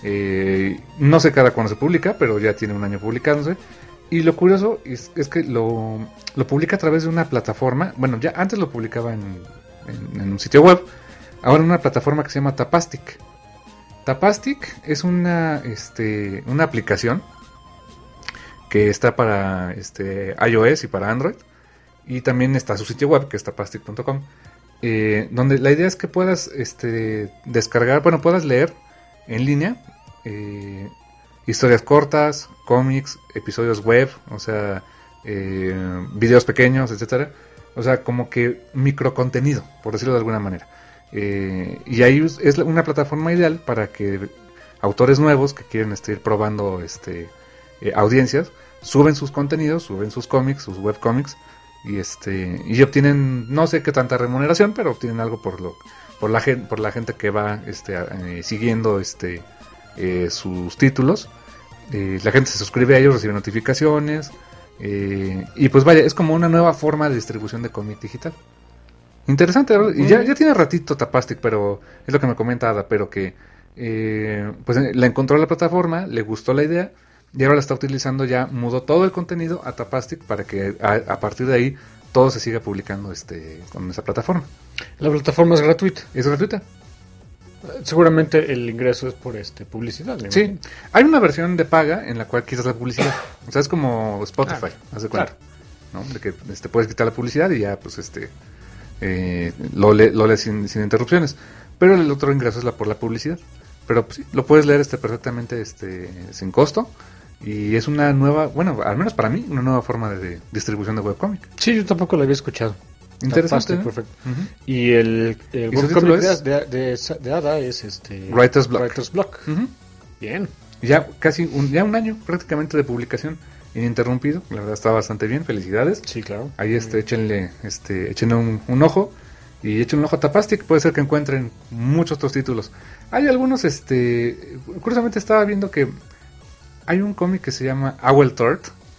No sé cada cuándo se publica, pero ya tiene un año publicándose. Y lo curioso es que lo publica a través de una plataforma. Bueno, ya antes lo publicaba en un sitio web. Ahora en una plataforma que se llama Tapastic. Tapastic es una aplicación que está para iOS y para Android. Y también está su sitio web, que es tapastic.com. Donde la idea es que puedas descargar, bueno, puedas leer en línea historias cortas, cómics, episodios web, o sea, videos pequeños, etcétera. O sea, como que microcontenido, por decirlo de alguna manera. Y ahí es una plataforma ideal para que autores nuevos que quieren ir probando audiencias suben sus contenidos, suben sus cómics, sus webcómics y obtienen, no sé qué tanta remuneración, pero obtienen algo por la gente que va siguiendo sus títulos. La gente se suscribe a ellos, recibe notificaciones y pues vaya, es como una nueva forma de distribución de cómic digital. Interesante, ¿verdad? Y ya tiene ratito Tapastic, pero es lo que me comenta Ada, pero que pues la encontró en la plataforma, le gustó la idea y ahora la está utilizando, ya mudó todo el contenido a Tapastic para que a partir de ahí todo se siga publicando con esa plataforma. La plataforma es gratuita. ¿Es gratuita? Seguramente el ingreso es por publicidad. me Sí, imagino. hay una versión de paga en la cual quitas la publicidad. O sea, es como Spotify, haz de cuenta, ¿no? De que puedes quitar la publicidad y ya pues lo lees sin interrupciones. Pero el otro ingreso es por la publicidad. Pero pues, sí, lo puedes leer perfectamente sin costo. Y es una nueva, bueno, al menos para mí, una nueva forma de distribución de webcómic. Sí, yo tampoco lo había escuchado. Interesante, Tapastic, ¿no? perfecto. Ujú. Y el ¿Y su webcómic título es? de Ada es Writer's Block. Writer's Block. Ujú. Bien. Ya casi un año prácticamente de publicación ininterrumpido. La verdad está bastante bien, felicidades. Sí, claro. Ahí échenle un ojo. Y echen un ojo a Tapastic, puede ser que encuentren muchos otros títulos. Hay algunos, curiosamente estaba viendo que hay un cómic que se llama Owl Tort.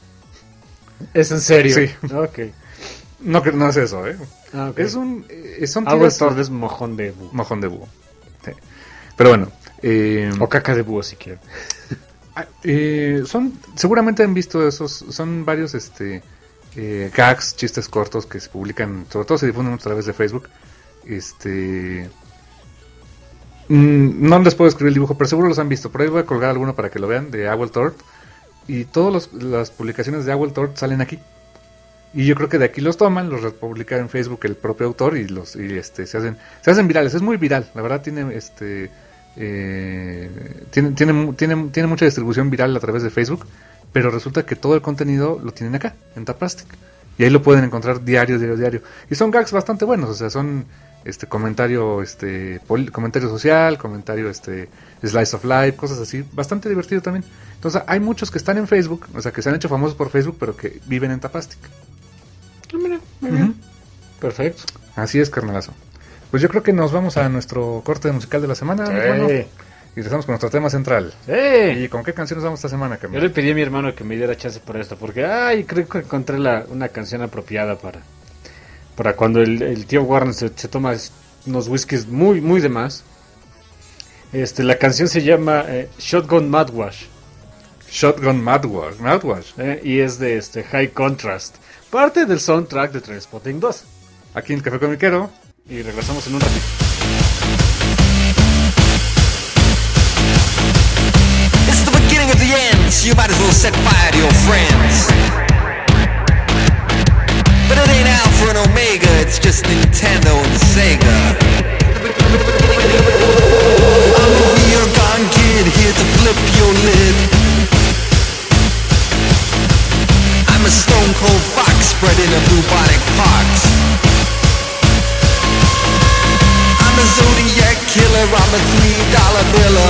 ¿Es en serio? Sí. Ok. No es eso, ¿eh? Ah, ok. Son Algo tiras... es mojón de búho. Mojón de búho. Sí. Pero bueno. O caca de búho, si quieren. Seguramente han visto esos, son varios gags, chistes cortos que se publican, sobre todo se difunden a través de Facebook. No les puedo escribir el dibujo, pero seguro los han visto. Por ahí voy a colgar alguno para que lo vean, de Owl Tort. Y todas las publicaciones de Owl Tort salen aquí. Y yo creo que de aquí los toman, los republica en Facebook el propio autor y se hacen virales. Es muy viral, la verdad tiene tiene mucha distribución viral a través de Facebook, pero resulta que todo el contenido lo tienen acá, en Tapastic. Y ahí lo pueden encontrar diario. Y son gags bastante buenos, o sea, son comentario comentario social, comentario slice of life, cosas así, bastante divertido también. Entonces, hay muchos que están en Facebook, o sea, que se han hecho famosos por Facebook, pero que viven en Tapastic. Mira, muy bien. Perfecto. Así es, carnalazo. Pues yo creo que nos vamos a nuestro corte musical de la semana, mi hermano. Y regresamos con nuestro tema central. ¿Y con qué canción nos vamos esta semana, carnal? Yo le pedí a mi hermano que me diera chance por esto, porque creo que encontré una canción apropiada para cuando el tío Warren se toma unos whiskies muy, muy de más. La canción se llama Shotgun Mouthwash. Shotgun Mouthwash. Y es de High Contrast. Parte del soundtrack de Trainspotting 2. Aquí en el Café Comiquero. Y regresamos en un ratito. It's the beginning of the end, so you might as well set fire to your friends. But it ain't Alpha and Omega, it's just Nintendo and Sega. I'm a real gone kid here to flip your lid. I'm a stone cold fox spreading a bubonic pox. I'm a Zodiac killer, I'm a $3 biller.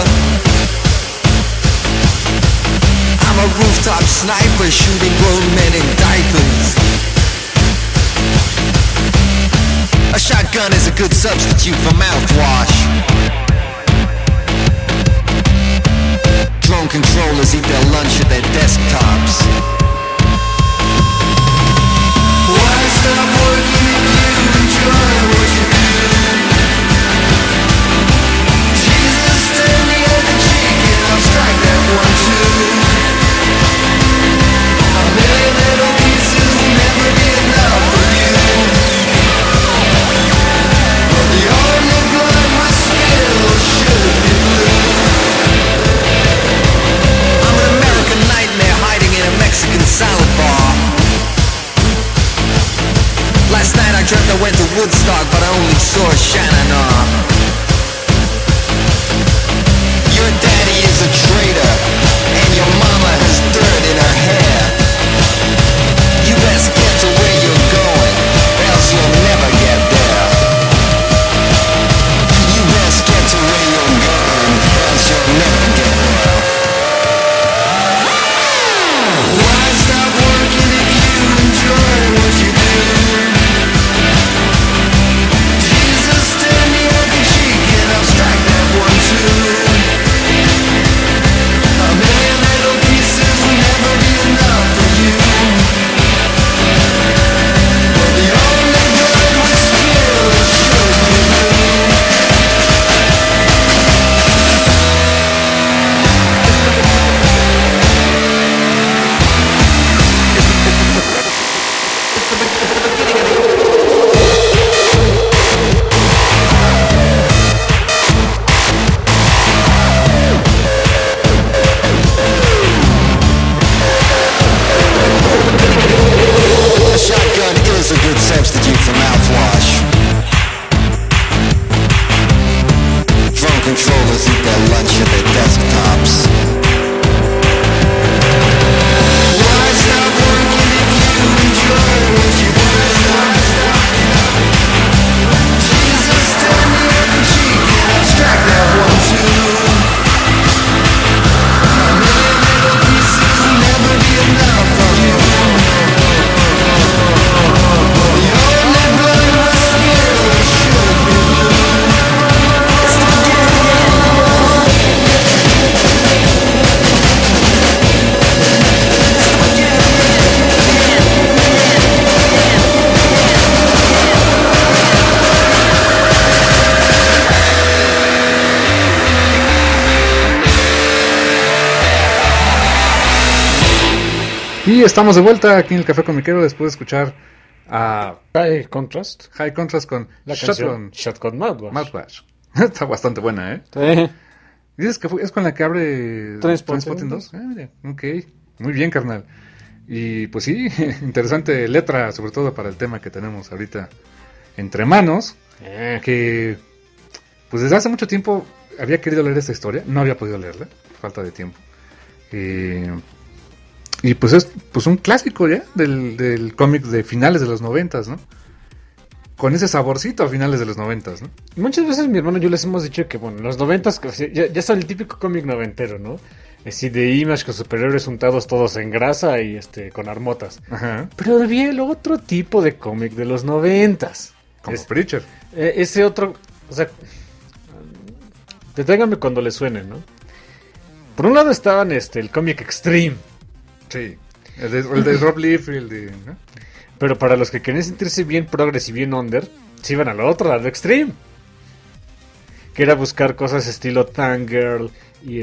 I'm a rooftop sniper shooting grown men in diapers. A shotgun is a good substitute for mouthwash. Drone controllers eat their lunch at their desktops. Why stop working if you enjoy what you do? Jesus, turn the other cheek and I'll strike that one too. A million little pieces will never be enough for you. But the only blood with skill should be blue. I'm an American nightmare hiding in a Mexican salad bar. Last night I dreamt I went to Woodstock, but I only saw Shannon. Your daddy is a traitor, and your mama has dirt in her hair. You best get to where you're going, else you'll never get there. You best get to where you're going, else you'll never get there. Why stop working if you enjoy what you do? Jesus, turn the other cheek and I'll strike that one too. A million little pieces will never be enough for you. But the only blood with skill should be blue. A shotgun is a good substitute for mouthwash. Drone controllers eat their lunch at their desktops. Why stop working if you enjoy what you do? Jesus, turn the other cheek and I'll strike that one too. A million little pieces will never be enough for you. The only blood with skill should be blue. It's the Y estamos de vuelta aquí en el Café Comiquero después de escuchar a High Contrast. High Contrast con La canción Shotgun Mouthwash. Mouthwash. Está bastante buena, ¿eh? Sí. Dices que es con la que abre Trainspotting 2. Mira, ok, muy bien, carnal. Y pues sí, interesante letra, sobre todo para el tema que tenemos ahorita entre manos. Que pues desde hace mucho tiempo había querido leer esta historia, no había podido leerla, por falta de tiempo. Y pues es pues un clásico ya del cómic de finales de los 90s, ¿no? Con ese saborcito a finales de los 90s, ¿no? Muchas veces mi hermano y yo les hemos dicho que, bueno, en los 90s ya está el típico cómic noventero, ¿no? Así de Image con superhéroes untados todos en grasa y con armotas. Ajá. Pero había el otro tipo de cómic de los 90s. Como Preacher. Ese otro, o sea, deténganme cuando les suene, ¿no? Por un lado estaban el cómic Extreme. Sí. El de Rob Liefeld, ¿no? Pero para los que querían sentirse bien progress y bien under, se iban al otro lado Extreme. Que era buscar cosas estilo Tangirl y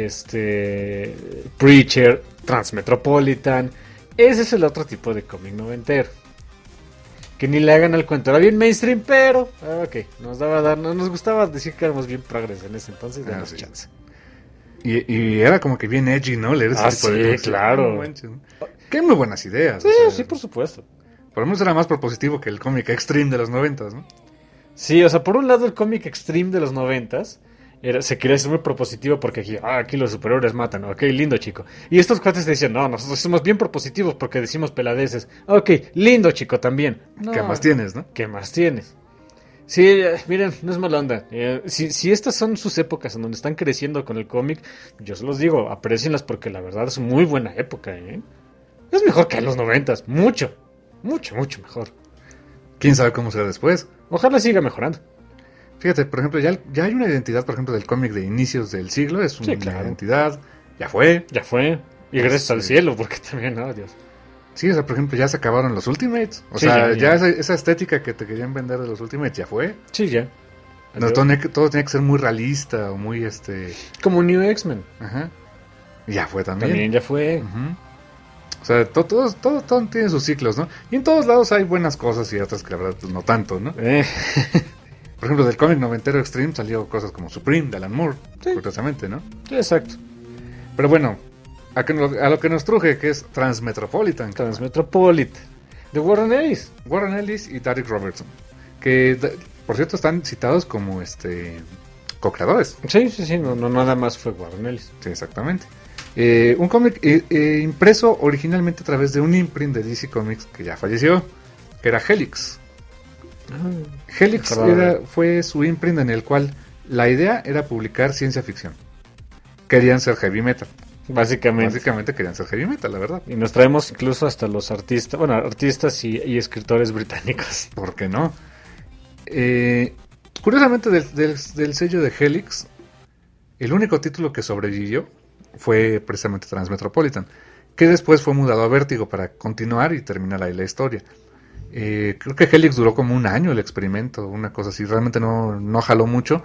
Preacher, Transmetropolitan. Ese es el otro tipo de cómic noventero. Que ni le hagan al cuento, era bien mainstream, pero ok, nos gustaba decir que éramos bien progres en ese entonces, damos sí. chance. Y era como que bien edgy, ¿no? Leer ese tipo de Sí, cosas. claro. No manches, ¿no? Que muy buenas ideas. Sí, o sea, sí, por supuesto. por lo menos era más propositivo que el cómic Extreme de los 90s, ¿no? Sí, o sea, por un lado el cómic Extreme de los 90s se quería ser muy propositivo porque aquí los superhéroes matan, ok, lindo chico. Y estos cuates decían, no, nosotros somos bien propositivos porque decimos peladeces, ok, lindo chico también. No, ¿Qué más tienes, no? ¿Qué más tienes? Sí, miren, no es mala onda. Si estas son sus épocas en donde están creciendo con el cómic, yo se los digo, aprecienlas porque la verdad es muy buena época, ¿eh? Es mejor que en los 90s, mucho, mucho, mucho mejor. ¿Quién sabe cómo será después? Ojalá siga mejorando. Fíjate, por ejemplo, ya hay una identidad, por ejemplo, del cómic de inicios del siglo, es una Sí, claro. identidad, ya fue. Ya fue. Y gracias al cielo, porque también, no, Dios. Sí, o sea, por ejemplo, ya se acabaron los Ultimates. O Sí, sea, ya. esa estética que te querían vender de los Ultimates ya fue. Sí, ya. No, todo tenía que ser muy realista o muy, Como New X-Men. Ajá. Ya fue también. También ya fue. Ujú. O sea, todo tiene sus ciclos, ¿no? Y en todos lados hay buenas cosas y otras que la verdad pues no tanto, ¿no? Por ejemplo, del cómic noventero Extreme salió cosas como Supreme de Alan Moore, Sí. curiosamente, ¿no? Sí, exacto. Pero bueno, a lo que nos truje, que es Transmetropolitan. Transmetropolitan. De Warren Ellis. Warren Ellis y Derek Robertson. Que, por cierto, están citados como co-creadores. Sí, no, nada más fue Warren Ellis. Sí, exactamente. Un cómic impreso originalmente a través de un imprint de DC Comics que ya falleció, que era Helix. Helix fue su imprint en el cual la idea era publicar ciencia ficción. Querían ser heavy metal. Básicamente querían ser heavy metal, la verdad. Y nos traemos incluso hasta los artistas y escritores británicos. ¿Por qué no? Curiosamente, del sello de Helix, el único título que sobrevivió fue precisamente Transmetropolitan, que después fue mudado a Vértigo para continuar y terminar ahí la historia. Creo que Helix duró como un año el experimento, una cosa así, realmente no jaló mucho.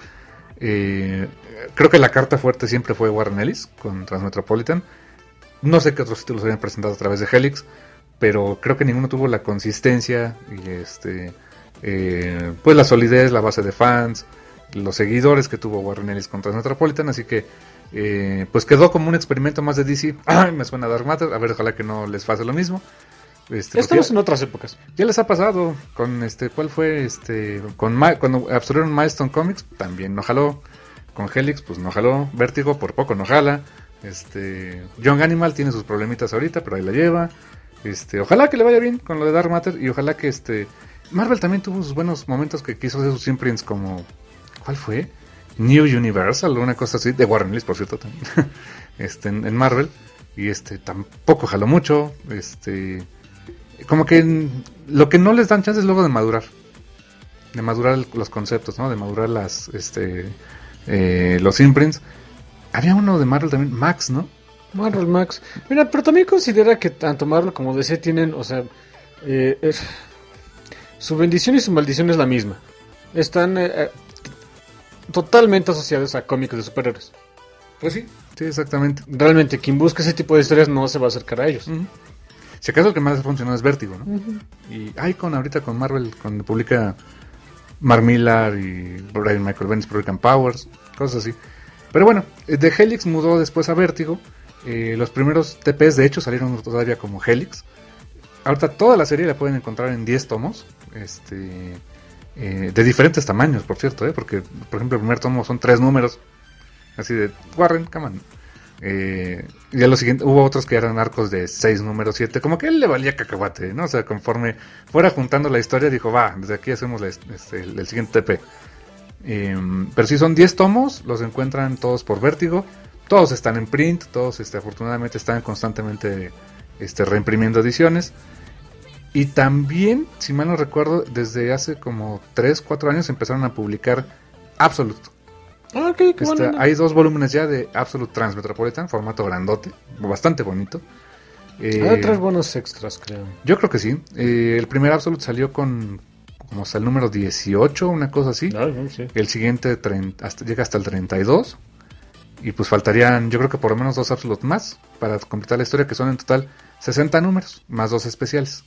Creo que la carta fuerte siempre fue Warren Ellis con Transmetropolitan. No sé qué otros títulos habían presentado a través de Helix, pero creo que ninguno tuvo la consistencia y pues la solidez, la base de fans, los seguidores que tuvo Warren Ellis con Transmetropolitan, así que pues quedó como un experimento más de DC. Me suena a Dark Matter, a ver, ojalá que no les pase lo mismo. Estamos en otras épocas. Ya les ha pasado con ¿cuál fue? Cuando absorbieron Milestone Comics, también no jaló. Con Helix, pues no jaló. Vértigo, por poco no jala. Young Animal tiene sus problemitas ahorita, pero ahí la lleva. Ojalá que le vaya bien con lo de Dark Matter. Y ojalá que Marvel también tuvo sus buenos momentos que quiso hacer sus imprints como... ¿Cuál fue? New Universal o una cosa así. De Warren Ellis, por cierto, también. En Marvel. Y tampoco jaló mucho. Como que lo que no les dan chance es luego de madurar los conceptos, ¿no? De madurar los imprints. Había uno de Marvel también, Max, ¿no? Marvel Max. Mira, pero también considera que tanto Marvel como DC tienen, o sea, su bendición y su maldición es la misma. Están totalmente asociados a cómics de superhéroes. Pues sí, exactamente. Realmente, quien busca ese tipo de historias no se va a acercar a ellos. Uh-huh. Si acaso el que más ha funcionado es Vértigo, ¿no? Uh-huh. Y ahorita con Marvel, cuando publica Mark Millar y Brian Michael Bendis publican Powers, cosas así. Pero bueno, de Helix mudó después a Vértigo. Los primeros TPs de hecho salieron todavía como Helix. Ahorita toda la serie la pueden encontrar en 10 tomos. De diferentes tamaños, por cierto, porque por ejemplo el primer tomo son 3 números. Así de Warren, come on. Y a lo siguiente, hubo otros que eran arcos de 6 números, 7, como que él le valía cacahuate, ¿no? O sea, conforme fuera juntando la historia, dijo, va, desde aquí hacemos el siguiente TP. Pero sí son 10 tomos, los encuentran todos por Vértigo, todos están en print, todos afortunadamente están constantemente reimprimiendo ediciones. Y también, si mal no recuerdo, desde hace como 3, 4 años empezaron a publicar Absolute. Ah, qué bueno. Hay 2 volúmenes ya de Absolute Transmetropolitan, formato grandote, bastante bonito. Hay 3 buenos extras, creo. Yo creo que sí. El primer Absolute salió con como hasta el número 18, una cosa así. Sí. El siguiente llega hasta el 32. Y pues faltarían, yo creo que por lo menos 2 Absolute más para completar la historia, que son en total 60 números, más 2 especiales.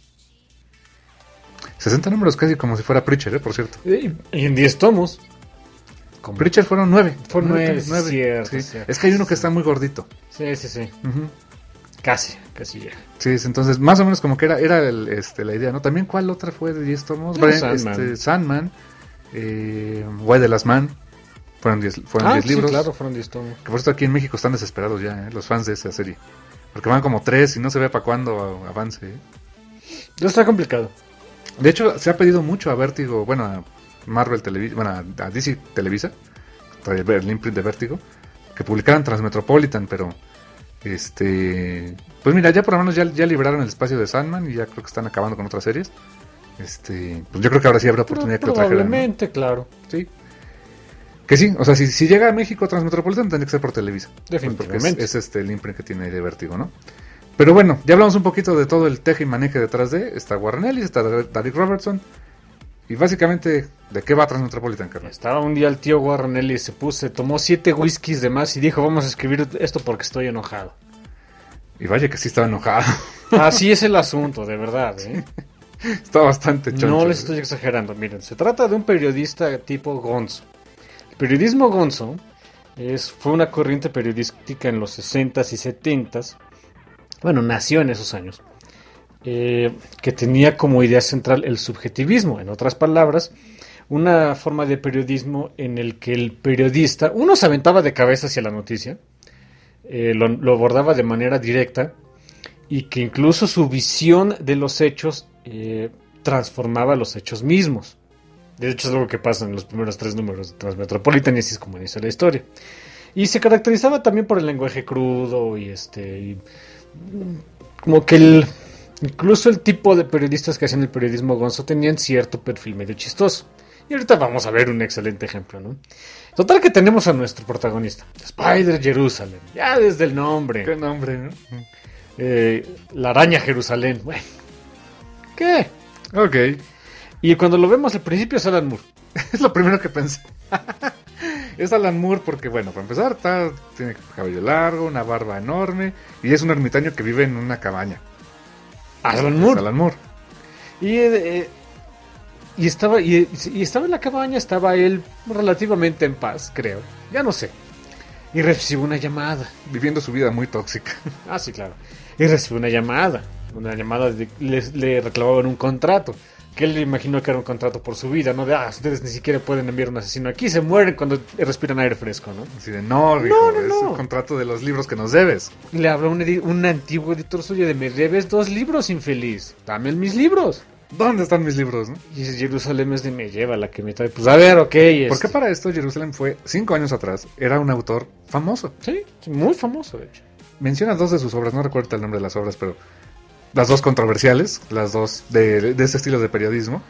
60 números casi como si fuera Preacher, por cierto. Y en 10 tomos. Con Preacher fueron 9. Fueron 9, Cierto, sí. cierto. Es que hay uno que está muy gordito. Sí. Uh-huh. Casi ya. Sí, entonces más o menos como que era la idea, ¿no? También, ¿cuál otra fue de 10 tomos? Sandman. Why the Last Man. Fueron 10 libros. Sí, claro, fueron 10 tomos. Que por esto aquí en México están desesperados ya, los fans de esa serie. Porque van como 3 y no se ve para cuándo avance. Ya está complicado. De hecho, se ha pedido mucho a Vértigo, bueno, a Marvel Televisa, bueno, a DC Televisa, el imprint de Vértigo, que publicaran Transmetropolitan, pero pues mira, ya por lo menos ya liberaron el espacio de Sandman y ya creo que están acabando con otras series. Pues yo creo que ahora sí habrá oportunidad que lo trajeran, ¿no? Probablemente, claro. Sí. Que sí, o sea, si llega a México Transmetropolitan tendría que ser por Televisa. Definitivamente. Porque es el imprint que tiene ahí de Vértigo, ¿no? Pero bueno, ya hablamos un poquito de todo el teje y maneje detrás de. Está Warren Ellis, está Derek Robertson. Y básicamente, ¿de qué va Transmetropolitan, carnal? Estaba un día el tío Warren Ellis, tomó 7 whiskies de más y dijo, vamos a escribir esto porque estoy enojado. Y vaya que sí estaba enojado. Así es el asunto, de verdad, ¿eh? Está bastante choncho. No les estoy exagerando. Miren, se trata de un periodista tipo Gonzo. El periodismo Gonzo fue una corriente periodística en los 60s y 70s. Bueno, nació en esos años. Que tenía como idea central el subjetivismo. En otras palabras, una forma de periodismo en el que el periodista, uno se aventaba de cabeza hacia la noticia, lo abordaba de manera directa, y que incluso su visión de los hechos transformaba los hechos mismos. De hecho, es algo que pasa en los primeros 3 números de Transmetropolitan, y así es como inicia la historia. Y se caracterizaba también por el lenguaje crudo y como que incluso el tipo de periodistas que hacían el periodismo Gonzo tenían cierto perfil medio chistoso. Y ahorita vamos a ver un excelente ejemplo, ¿no? Total que tenemos a nuestro protagonista, Spider Jerusalem, ya desde el nombre. ¿Qué nombre, no? La araña Jerusalén. Bueno, ¿qué? Ok. Y cuando lo vemos al principio es Alan Moore. Es lo primero que pensé. Es Alan Moore porque, bueno, para empezar, tiene cabello largo, una barba enorme, y es un ermitaño que vive en una cabaña. Alan Moore. Alan Moore. Y estaba en la cabaña, estaba él relativamente en paz, creo. Ya no sé. Y recibe una llamada. Viviendo su vida muy tóxica. Ah, sí, claro. Y recibe una llamada. Le reclamaban un contrato. Que él le imaginó que era un contrato por su vida, ¿no? Ustedes ni siquiera pueden enviar un asesino aquí, se mueren cuando respiran aire fresco, ¿no? Así de, no, hijo, es el contrato de los libros que nos debes. Le habla un antiguo editor suyo de, me debes 2 libros, infeliz. Dame mis libros. ¿Dónde están mis libros, no? Y ese Jerusalén es de, me lleva la que me trae. Pues a ver, ok. Porque para esto Jerusalén fue 5 años atrás, era un autor famoso. Sí, muy famoso, de hecho. Menciona 2 de sus obras, no recuerdo el nombre de las obras, pero las 2 controversiales, las 2 de ese estilo de periodismo,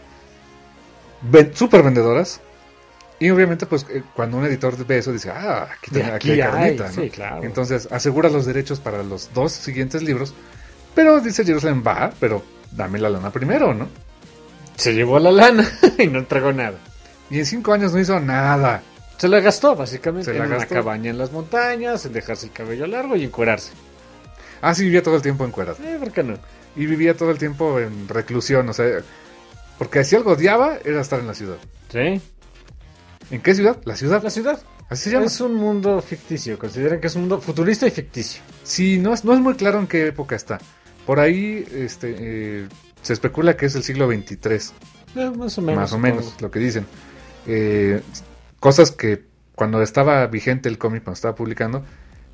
súper vendedoras. Y obviamente, pues, cuando un editor ve eso, dice, aquí hay carnita, ¿no? Sí, claro. Entonces, asegura los derechos para los 2 siguientes libros. Pero dice Jerusalén, pero dame la lana primero, ¿no? Se llevó la lana y no entregó nada. Y en 5 años no hizo nada. Se la gastó, básicamente, en gastó. Una cabaña en las montañas, en dejarse el cabello largo y encuerarse. Ah, sí, vivía todo el tiempo encuerado. ¿Por qué no? Y vivía todo el tiempo en reclusión, o sea, porque si algo odiaba era estar en la ciudad. ¿Sí? ¿En qué ciudad? La ciudad. La ciudad. Así se llama. Es un mundo ficticio, consideran que es un mundo futurista y ficticio. Sí, no es muy claro en qué época está. Por ahí se especula que es el siglo XXIII. Más o menos. Más o menos, lo que dicen. Cosas que cuando estaba vigente el cómic, cuando estaba publicando,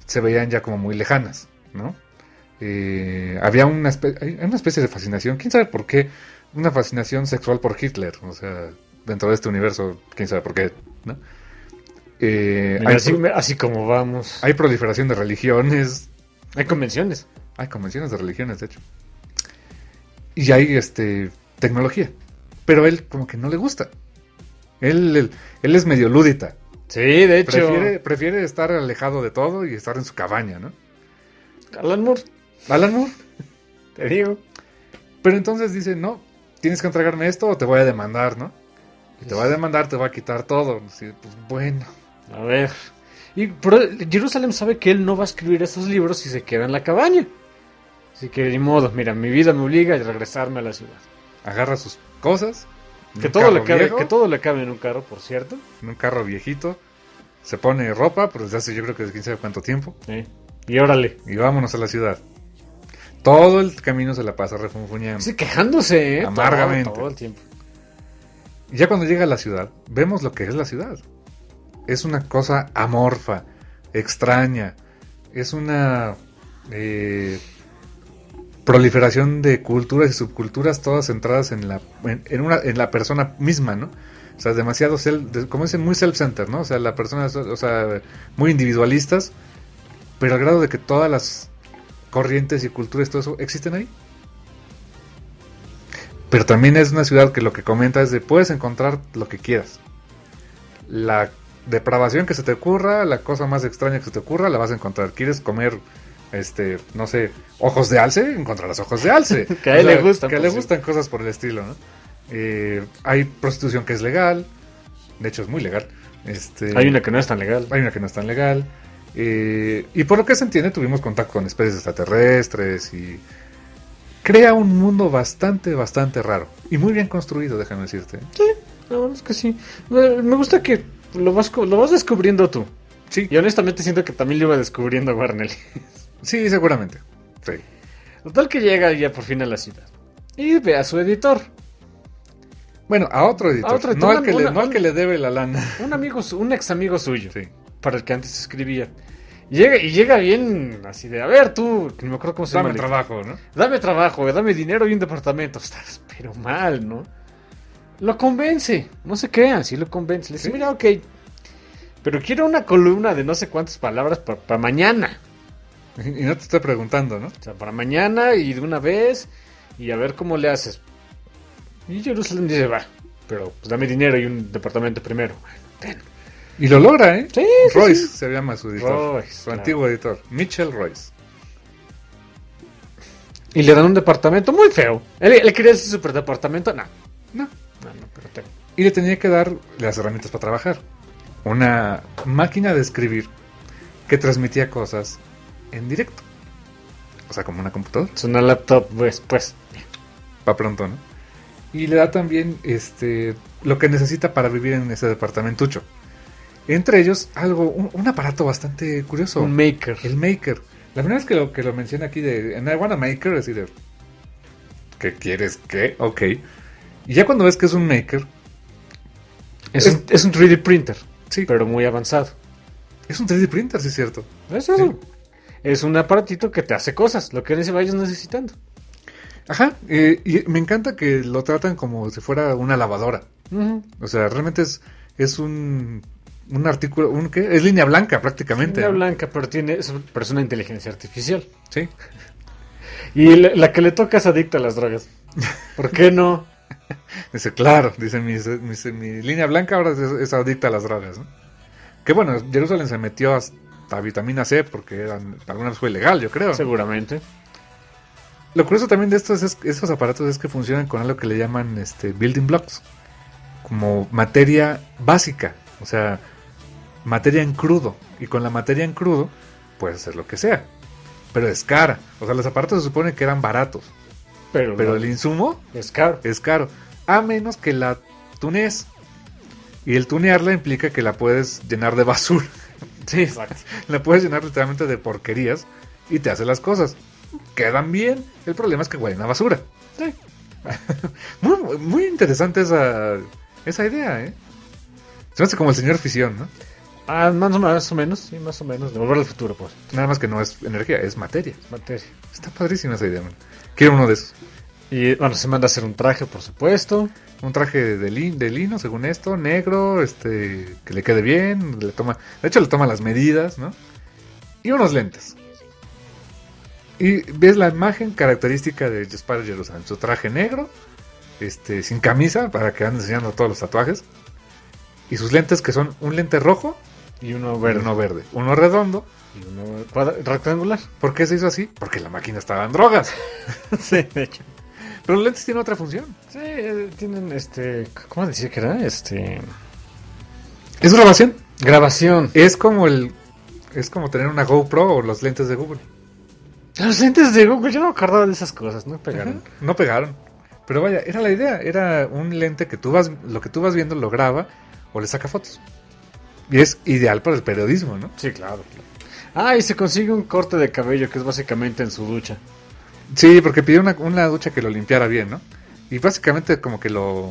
se veían ya como muy lejanas, ¿no? Había hay una especie de fascinación, quién sabe por qué, una fascinación sexual por Hitler, o sea, dentro de este universo, quién sabe por qué, ¿no? Mira, así como vamos. Hay proliferación de religiones. Hay convenciones. Hay convenciones de religiones, de hecho. Y hay tecnología. Pero él como que no le gusta. Él es medio lúdita. Sí, de hecho. Prefiere estar alejado de todo y estar en su cabaña, ¿no? Alan Moore. Te digo. Pero entonces dice, no, tienes que entregarme esto o te voy a demandar, ¿no? Y te va a demandar, te va a quitar todo. Así, pues bueno. A ver. Pero Jerusalem sabe que él no va a escribir esos libros si se queda en la cabaña. Así que ni modo, mira, mi vida me obliga a regresarme a la ciudad. Agarra sus cosas. Que todo le cabe en un carro, por cierto. En un carro viejito. Se pone ropa, pero desde hace yo creo que desde quién sabe cuánto tiempo. Sí. Y órale. Y vámonos a la ciudad. Todo el camino se la pasa refunfuñando. Sí, quejándose, amargamente. Todo el tiempo. Y ya cuando llega a la ciudad, vemos lo que es la ciudad. Es una cosa amorfa, extraña. Es una proliferación de culturas y subculturas, todas centradas en la persona misma, ¿no? O sea, demasiado, como dicen, muy self-centered, ¿no? O sea, la persona, o sea, muy individualistas, pero al grado de que todas las corrientes y culturas y todo eso existen ahí. Pero también es una ciudad que lo que comenta es de puedes encontrar lo que quieras. La depravación que se te ocurra, la cosa más extraña que se te ocurra, la vas a encontrar. ¿Quieres comer, no sé, ojos de alce? Encontrarás ojos de alce. Que a él le gustan. Que le gustan cosas por el estilo, ¿no? Hay prostitución que es legal. De hecho, es muy legal. Hay una que no es tan legal. Hay una que no es tan legal. Y por lo que se entiende, tuvimos contacto con especies extraterrestres y crea un mundo bastante, bastante raro. Y muy bien construido, déjame decirte. Sí, la verdad es que sí. Me gusta que lo vas descubriendo tú. Sí. Y honestamente siento que también lo iba descubriendo Warnell. Sí, seguramente. Sí. Total que llega ya por fin a la ciudad. Y ve a su editor. Bueno, a otro editor. No al que le debe la lana. Un ex amigo suyo. Sí. Para el que antes escribía. Llega bien así de, a ver tú, que no me acuerdo cómo se llama. Dame trabajo, ¿no? Dame trabajo, dame dinero y un departamento. Estás pero mal, ¿no? Lo convence, no se crean, sí lo convence. Le dice, ¿Sí? Mira, ok, pero quiero una columna de no sé cuántas palabras para mañana. Y no te estoy preguntando, ¿no? O sea, para mañana y de una vez y a ver cómo le haces. Y Jerusalem dice, va, pero pues dame dinero y un departamento primero. Bueno, Y lo logra, ¿eh? Sí, Royce sí. se llama su editor. Royce, su claro. antiguo editor. Mitchell Royce. Y le dan un departamento muy feo. ¿Él quería ese super departamento? No, pero tengo. Y le tenía que dar las herramientas para trabajar. Una máquina de escribir que transmitía cosas en directo. O sea, como una computadora. Es una laptop, pues. Para pronto, ¿no? Y le da también lo que necesita para vivir en ese departamentucho. Entre ellos, un aparato bastante curioso. Un maker. El maker. La primera vez que lo menciona aquí and I want a maker, es decir, ¿qué quieres? ¿Qué? Ok. Y ya cuando ves que es un maker... Es un 3D printer. Sí. Pero muy avanzado. Es un 3D printer, sí es cierto. Eso. Sí. Es un aparatito que te hace cosas, lo que se vayas necesitando. Ajá. Y me encanta que lo tratan como si fuera una lavadora. Uh-huh. O sea, realmente es un artículo, ¿qué? Es línea blanca prácticamente. Línea ¿no? blanca, pero es una inteligencia artificial. Sí. Y la que le toca es adicta a las drogas. ¿Por qué no? Dice, claro, dice mi línea blanca ahora es adicta a las drogas, ¿no? Que bueno, Jerusalem se metió hasta vitamina C porque alguna vez fue ilegal, yo creo. Seguramente. Lo curioso también de estos aparatos es que funcionan con algo que le llaman building blocks, como materia básica, o sea, materia en crudo, y con la materia en crudo puedes hacer lo que sea, pero es cara. O sea, los aparatos se supone que eran baratos, pero no, el insumo es caro. es caro, a menos que la tunees, y el tunearla implica que la puedes llenar de basura. Sí, exacto. La puedes llenar literalmente de porquerías y te hace las cosas. Quedan bien, el problema es que huelen a basura. Sí. Muy, muy interesante esa idea, ¿eh? Se me hace como el señor Fisión, ¿no? Más o menos, sí, más o menos. De Volver al Futuro, pues. Nada más que no es energía, es materia. Materia. Está padrísima esa idea, man. Quiero uno de esos. Y bueno, se manda a hacer un traje, por supuesto. Un traje de lino, según esto, negro, que le quede bien. De hecho, le toma las medidas, ¿no? Y unos lentes. Y ves la imagen característica de Spider Jerusalem. Su traje negro, sin camisa, para que ande enseñando todos los tatuajes. Y sus lentes, que son un lente rojo Y uno y verde. uno verde. Uno redondo. Y uno rectangular. ¿Por qué se hizo así? Porque la máquina estaba en drogas. Sí, de hecho. Pero los lentes tienen otra función. Sí, tienen ¿cómo decía que era? Es grabación. Grabación. Es como tener una GoPro o los lentes de Google. Los lentes de Google, yo no me acordaba de esas cosas, no pegaron. Ajá, no pegaron. Pero vaya, era la idea. Era un lente que lo que tú vas viendo lo graba o le saca fotos. Y es ideal para el periodismo, ¿no? Sí, claro. Ah, y se consigue un corte de cabello que es básicamente en su ducha. Sí, porque pidió una ducha que lo limpiara bien, ¿no? Y básicamente como que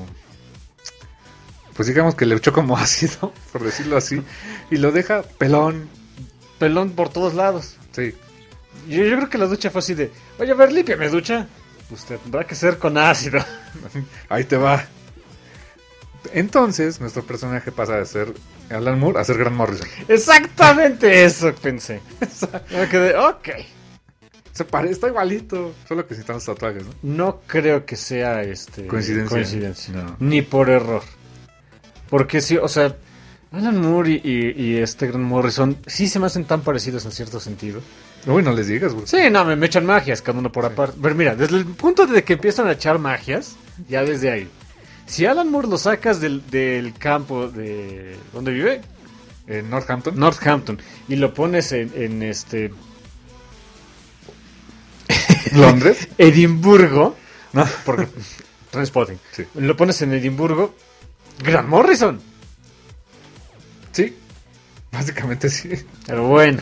pues digamos que le echó como ácido, por decirlo así. Y lo deja pelón. Pelón por todos lados. Sí. Yo creo que la ducha fue así de, oye, a ver, límpiame ducha. Pues tendrá que ser con ácido. Ahí te va. Entonces, nuestro personaje pasa de ser Alan Moore a ser Grant Morrison. Exactamente eso pensé. Me quedé, ok. Está igualito, solo que sin tantos tatuajes, ¿no? No creo que sea Coincidencia. No. Ni por error. Porque sí, o sea, Alan Moore y Grant Morrison sí se me hacen tan parecidos en cierto sentido. Uy, no les digas, güey. Sí, no, me echan magias cada uno por aparte. Pero mira, desde el punto de que empiezan a echar magias, ya desde ahí. Si Alan Moore lo sacas del campo de... ¿Dónde vive? En Northampton. Northampton. Y lo pones en Londres. Edimburgo. No. Porque... Transpotting. Sí. Lo pones en Edimburgo. Grant Morrison. Sí. Básicamente sí. Pero bueno.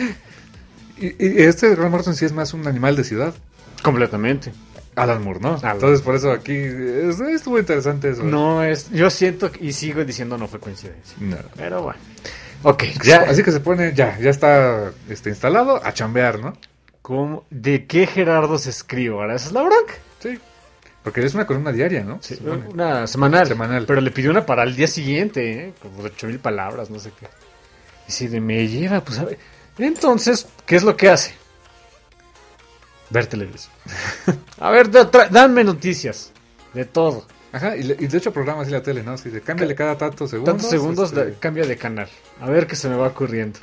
Y Grant Morrison sí es más un animal de ciudad. Completamente. Alan Moore, ¿no? Alan. Entonces por eso aquí estuvo interesante eso. No es... Yo siento y sigo diciendo no fue coincidencia. No. Pero bueno. Ok. Así que se pone, ya está instalado a chambear, ¿no? ¿De qué Gerardo se escribe? Ahora esa es la bronca. Sí. Porque es una columna diaria, ¿no? Sí, Se supone. una semanal. Semanal. Pero le pidió una para el día siguiente, como de 8,000 palabras, no sé qué. Y si me lleva, pues a ver. Entonces, ¿qué es lo que hace? Ver televisión. A ver, danme noticias. De todo. Ajá, y de hecho programa así la tele, ¿no? Así de cámbiale cada tantos segundos. Tantos segundos, cambia de canal. A ver qué se me va ocurriendo.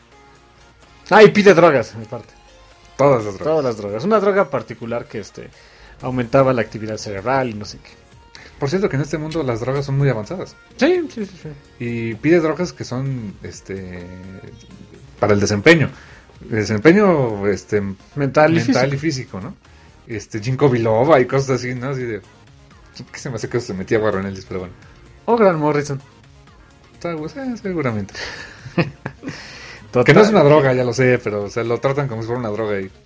Ah, y pide drogas, en parte. Todas las drogas. Todas las drogas. Una droga particular que aumentaba la actividad cerebral y no sé qué. Por cierto que en este mundo las drogas son muy avanzadas. Sí. Y pide drogas que son para el desempeño. El desempeño Mental y físico, ¿no? Ginkgo biloba y cosas así, ¿no? Así de ¿qué se me hace que se metía Warren Ellis? Pero bueno. O Grant Morrison. Seguramente. Total. Que no es una droga, ya lo sé, pero lo tratan como si fuera una droga ahí.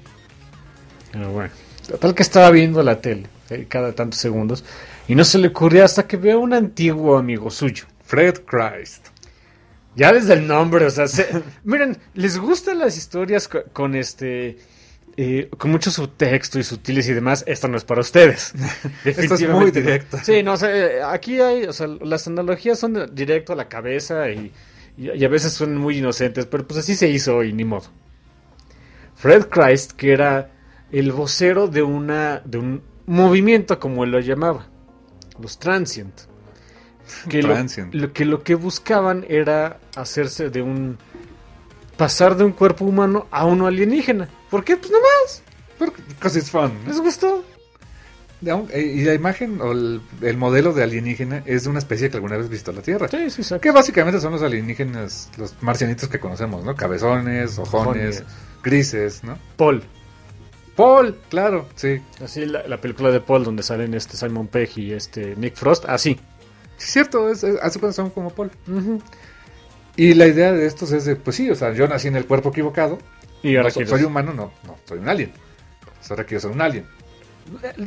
Pero bueno. Total que estaba viendo la tele cada tantos segundos y no se le ocurría hasta que veo a un antiguo amigo suyo. Fred Christ. Ya desde el nombre, o sea, miren, les gustan las historias con con mucho subtexto y sutiles y demás. Esto no es para ustedes. Esto es muy directo. Sí, no, o sea, aquí hay, o sea, las analogías son directo a la cabeza y a veces son muy inocentes, pero pues así se hizo y ni modo. Fred Christ, que era el vocero de un movimiento, como él lo llamaba, los Transient. Que lo que buscaban era hacerse pasar de un cuerpo humano a uno alienígena. ¿Por qué? Pues nomás. Because it's fun. ¿Les gustó? Y la imagen o el modelo de alienígena es de una especie que alguna vez visitó la Tierra. Sí, exacto. Que básicamente son los alienígenas, los marcianitos que conocemos, ¿no? Cabezones, ojones, grises, ¿no? Paul, claro, sí. así la película de Paul donde salen Simon Pegg y Nick Frost, así. Sí, es cierto, hace cuando son como Paul. Uh-huh. Y la idea de estos es de, pues sí, o sea, yo nací en el cuerpo equivocado. Y ahora soy humano, no, soy un alien. Ahora quiero ser un alien.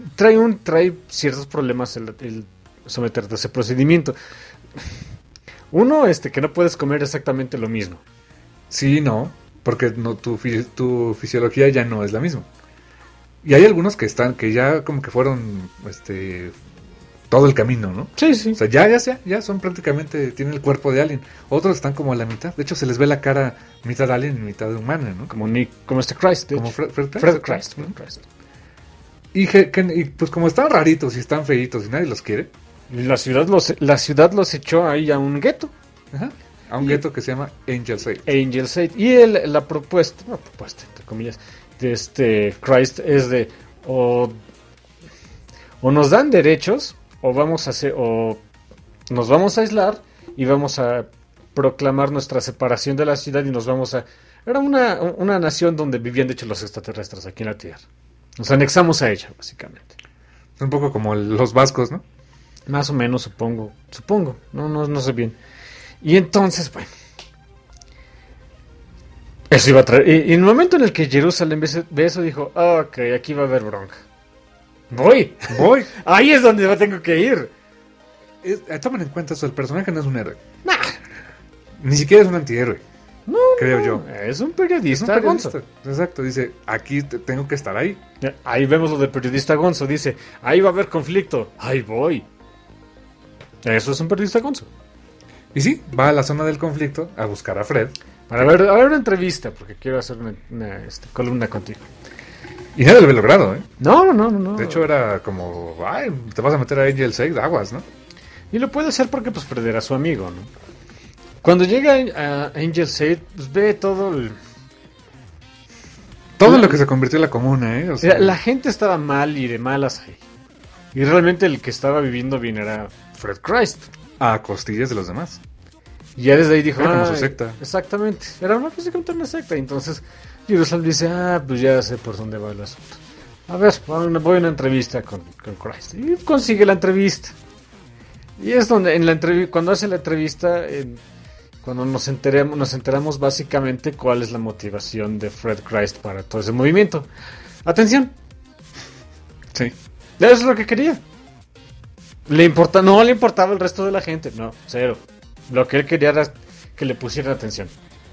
Trae ciertos problemas el someterte a ese procedimiento. Uno, que no puedes comer exactamente lo mismo. Sí, no, porque no, tu fisiología ya no es la misma. Y hay algunos que ya como que fueron, todo el camino, ¿no? Sí, sí. O sea, ya son prácticamente, tienen el cuerpo de alien. Otros están como a la mitad. De hecho, se les ve la cara mitad alien y mitad humana, ¿no? Como Christ, de Como hecho. Fred Christ. Fred Christ. Y pues como están raritos y están feitos y nadie los quiere, La ciudad los echó ahí a un gueto. ajá, a un gueto que se llama Angel's Egg. Angel's Egg. Y la propuesta, entre comillas, de Christ es de o nos dan derechos o nos vamos a aislar y vamos a proclamar nuestra separación de la ciudad y nos vamos a... Era una nación donde vivían de hecho los extraterrestres aquí en la Tierra. Nos anexamos a ella, básicamente. Es un poco como los vascos, ¿no? Más o menos, supongo. No sé bien. Y entonces, bueno. Eso iba a traer. Y en el momento en el que Jerusalén ve eso, dijo, ok, aquí va a haber bronca. Voy. Ahí es donde tengo que ir. Tomen en cuenta eso, el personaje no es un héroe. Nah. Ni siquiera es un antihéroe. No, creo yo. Es un periodista, Gonzo. Exacto, dice, aquí tengo que estar ahí. Ahí vemos lo del periodista Gonzo. Dice, ahí va a haber conflicto. Ahí voy. Eso es un periodista Gonzo. Y sí, va a la zona del conflicto a buscar a Fred. Para ver una entrevista, porque quiero hacer una columna contigo. Y nada lo había logrado, ¿eh? No. De hecho era como, ay, te vas a meter a Angel's Egg, aguas, ¿no? Y lo puede hacer porque pues Fred era su amigo, ¿no? Cuando llega a Angel's Egg, pues ve todo lo que se convirtió en la comuna, ¿eh? O sea, la gente estaba mal y de malas ahí. Y realmente el que estaba viviendo bien era Fred Christ. a costillas de los demás. Y ya desde ahí dijo... Era como su secta. Exactamente. Era básicamente una secta. Y entonces Jerusalén dice, pues ya sé por dónde va el asunto. A ver, voy a una entrevista con Christ. Y consigue la entrevista. Y es donde cuando hace la entrevista... Cuando nos enteramos básicamente cuál es la motivación de Fred Christ para todo ese movimiento. Atención. Sí. Eso es lo que quería. No le importaba el resto de la gente. No, cero. Lo que él quería era que le pusieran atención.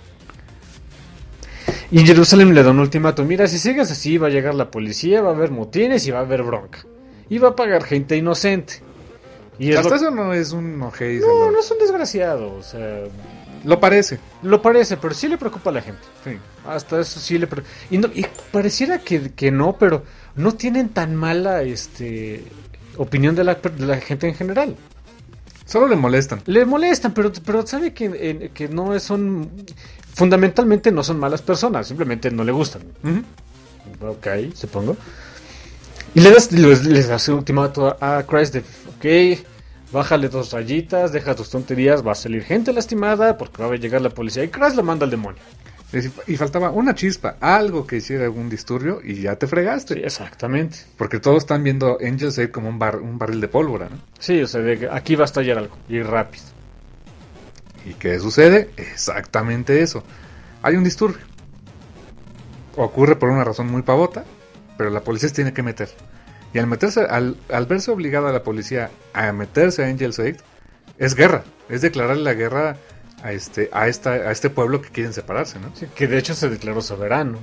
Y Jerusalén le da un ultimátum. Mira, si sigues así va a llegar la policía, va a haber motines y va a haber bronca. Y va a pagar gente inocente. Y hasta eso no es un ojete. No es un desgraciado. O sea... Lo parece, pero sí le preocupa a la gente. Sí. Hasta eso sí le preocupa. Y pareciera que no, pero no tienen tan mala opinión de la gente en general. Solo le molestan. Le molestan, pero sabe que no son... Fundamentalmente no son malas personas, simplemente no le gustan. Uh-huh. Ok, supongo. Y les hace ultimato a Christ de... Ok, bájale 2 rayitas, deja tus tonterías, va a salir gente lastimada porque va a llegar la policía. Y Christ la manda al demonio. Y faltaba una chispa, algo que hiciera algún disturbio y ya te fregaste. Sí, exactamente. Porque todos están viendo Angel's Egg como un barril de pólvora, ¿no? Sí, o sea, aquí va a estallar algo y rápido. ¿Y qué sucede? Exactamente eso. Hay un disturbio. Ocurre por una razón muy pavota, pero la policía se tiene que meter. Y al verse obligada la policía a meterse a Angel's Egg, es guerra. Es declararle la guerra a este pueblo que quieren separarse, ¿no? Sí, que de hecho se declaró soberano.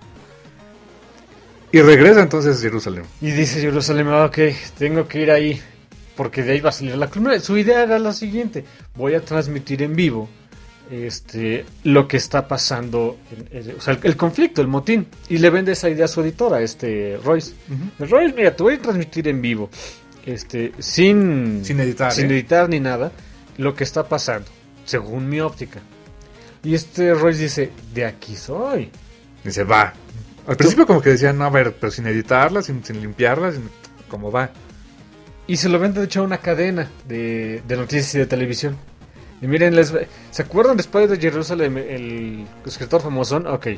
Y regresa entonces a Jerusalén. Y dice Jerusalén, ok, tengo que ir ahí, porque de ahí va a salir la columna. Su idea era la siguiente: voy a transmitir en vivo lo que está pasando, o sea, el conflicto, el motín. Y le vende esa idea a su editora, Royce. Uh-huh. Royce, mira, te voy a transmitir en vivo, sin editar ni nada, lo que está pasando, según mi óptica. Y Royce dice, de aquí soy. Dice, va. Al principio como que decían, no, a ver, pero sin editarla, sin limpiarla, ¿cómo va? Y se lo vende de hecho a una cadena de noticias y de televisión. Y miren, ¿se acuerdan después de Jerusalén, el escritor famosón? Ok.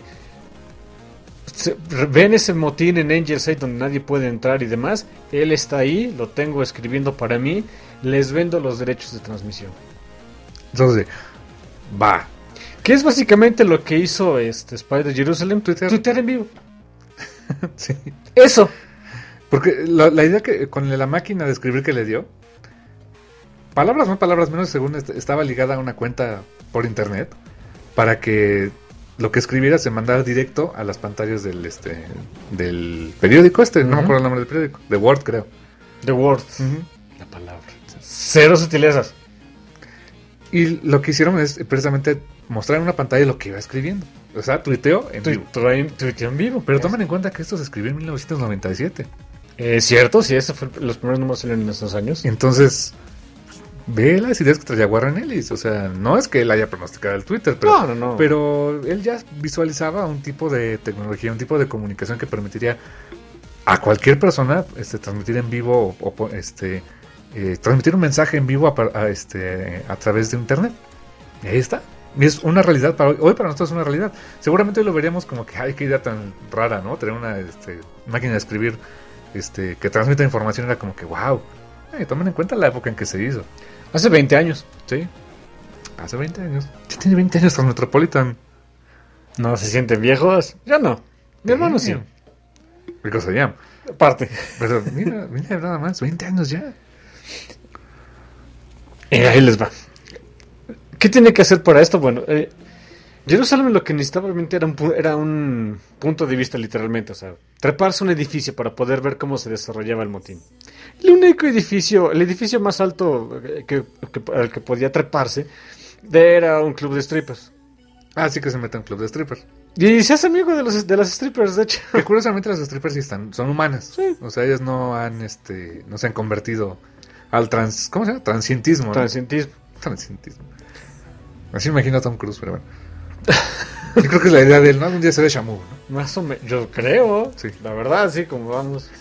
Ven ese motín en Angel's Egg donde nadie puede entrar y demás. Él está ahí, lo tengo escribiendo para mí. Les vendo los derechos de transmisión. Entonces, va. Que es básicamente lo que hizo Spider Jerusalem, Twitter en vivo. Sí. Eso. Porque la idea que con la máquina de escribir que le dio, palabras más, palabras menos, según estaba ligada a una cuenta por internet para que lo que escribiera se mandara directo a las pantallas del periódico no me acuerdo el nombre del periódico, The Word, creo. The Word, la palabra. Cero sutilezas. Y lo que hicieron es precisamente mostrar en una pantalla lo que iba escribiendo. O sea, tuiteó en vivo. Tuiteó en vivo. Pero tomen en cuenta que esto se escribió en 1997. Es cierto, sí, los primeros números salieron en esos años. Entonces, ve las ideas que traía Warren Ellis. O sea, no es que él haya pronosticado el Twitter, pero, no. Pero él ya visualizaba un tipo de tecnología, un tipo de comunicación que permitiría a cualquier persona transmitir en vivo o transmitir un mensaje en vivo a través de internet. Y ahí está. Y es una realidad hoy para nosotros es una realidad. Seguramente hoy lo veríamos como que ay, qué idea tan rara, ¿no? Tener una máquina de escribir que transmita información era como que wow. Tomen en cuenta la época en que se hizo. Hace 20 años. Sí. Hace 20 años. Ya tiene 20 años Transmetropolitan. No se sienten viejos. Ya no. Mi hermano sí. Because I am. Aparte. Pero mira nada más, 20 años ya. Ahí les va. ¿Qué tiene que hacer para esto? Bueno, Jerusalén lo que necesitaba realmente era un punto de vista literalmente, o sea, treparse un edificio para poder ver cómo se desarrollaba el motín. El edificio más alto al que podía treparse era un club de strippers. Ah, sí que se mete en un club de strippers. Y se hace amigo de las strippers, de hecho. Que curiosamente las strippers sí son humanas. Sí. O sea, ellas no se han convertido al ¿cómo se llama? Transientismo. Transientismo. Así me imagino a Tom Cruise, pero bueno. Yo creo que es la idea de él, ¿no? Un día se ve Shamu, ¿no? Más o menos, yo creo. Sí. La verdad, sí, como vamos.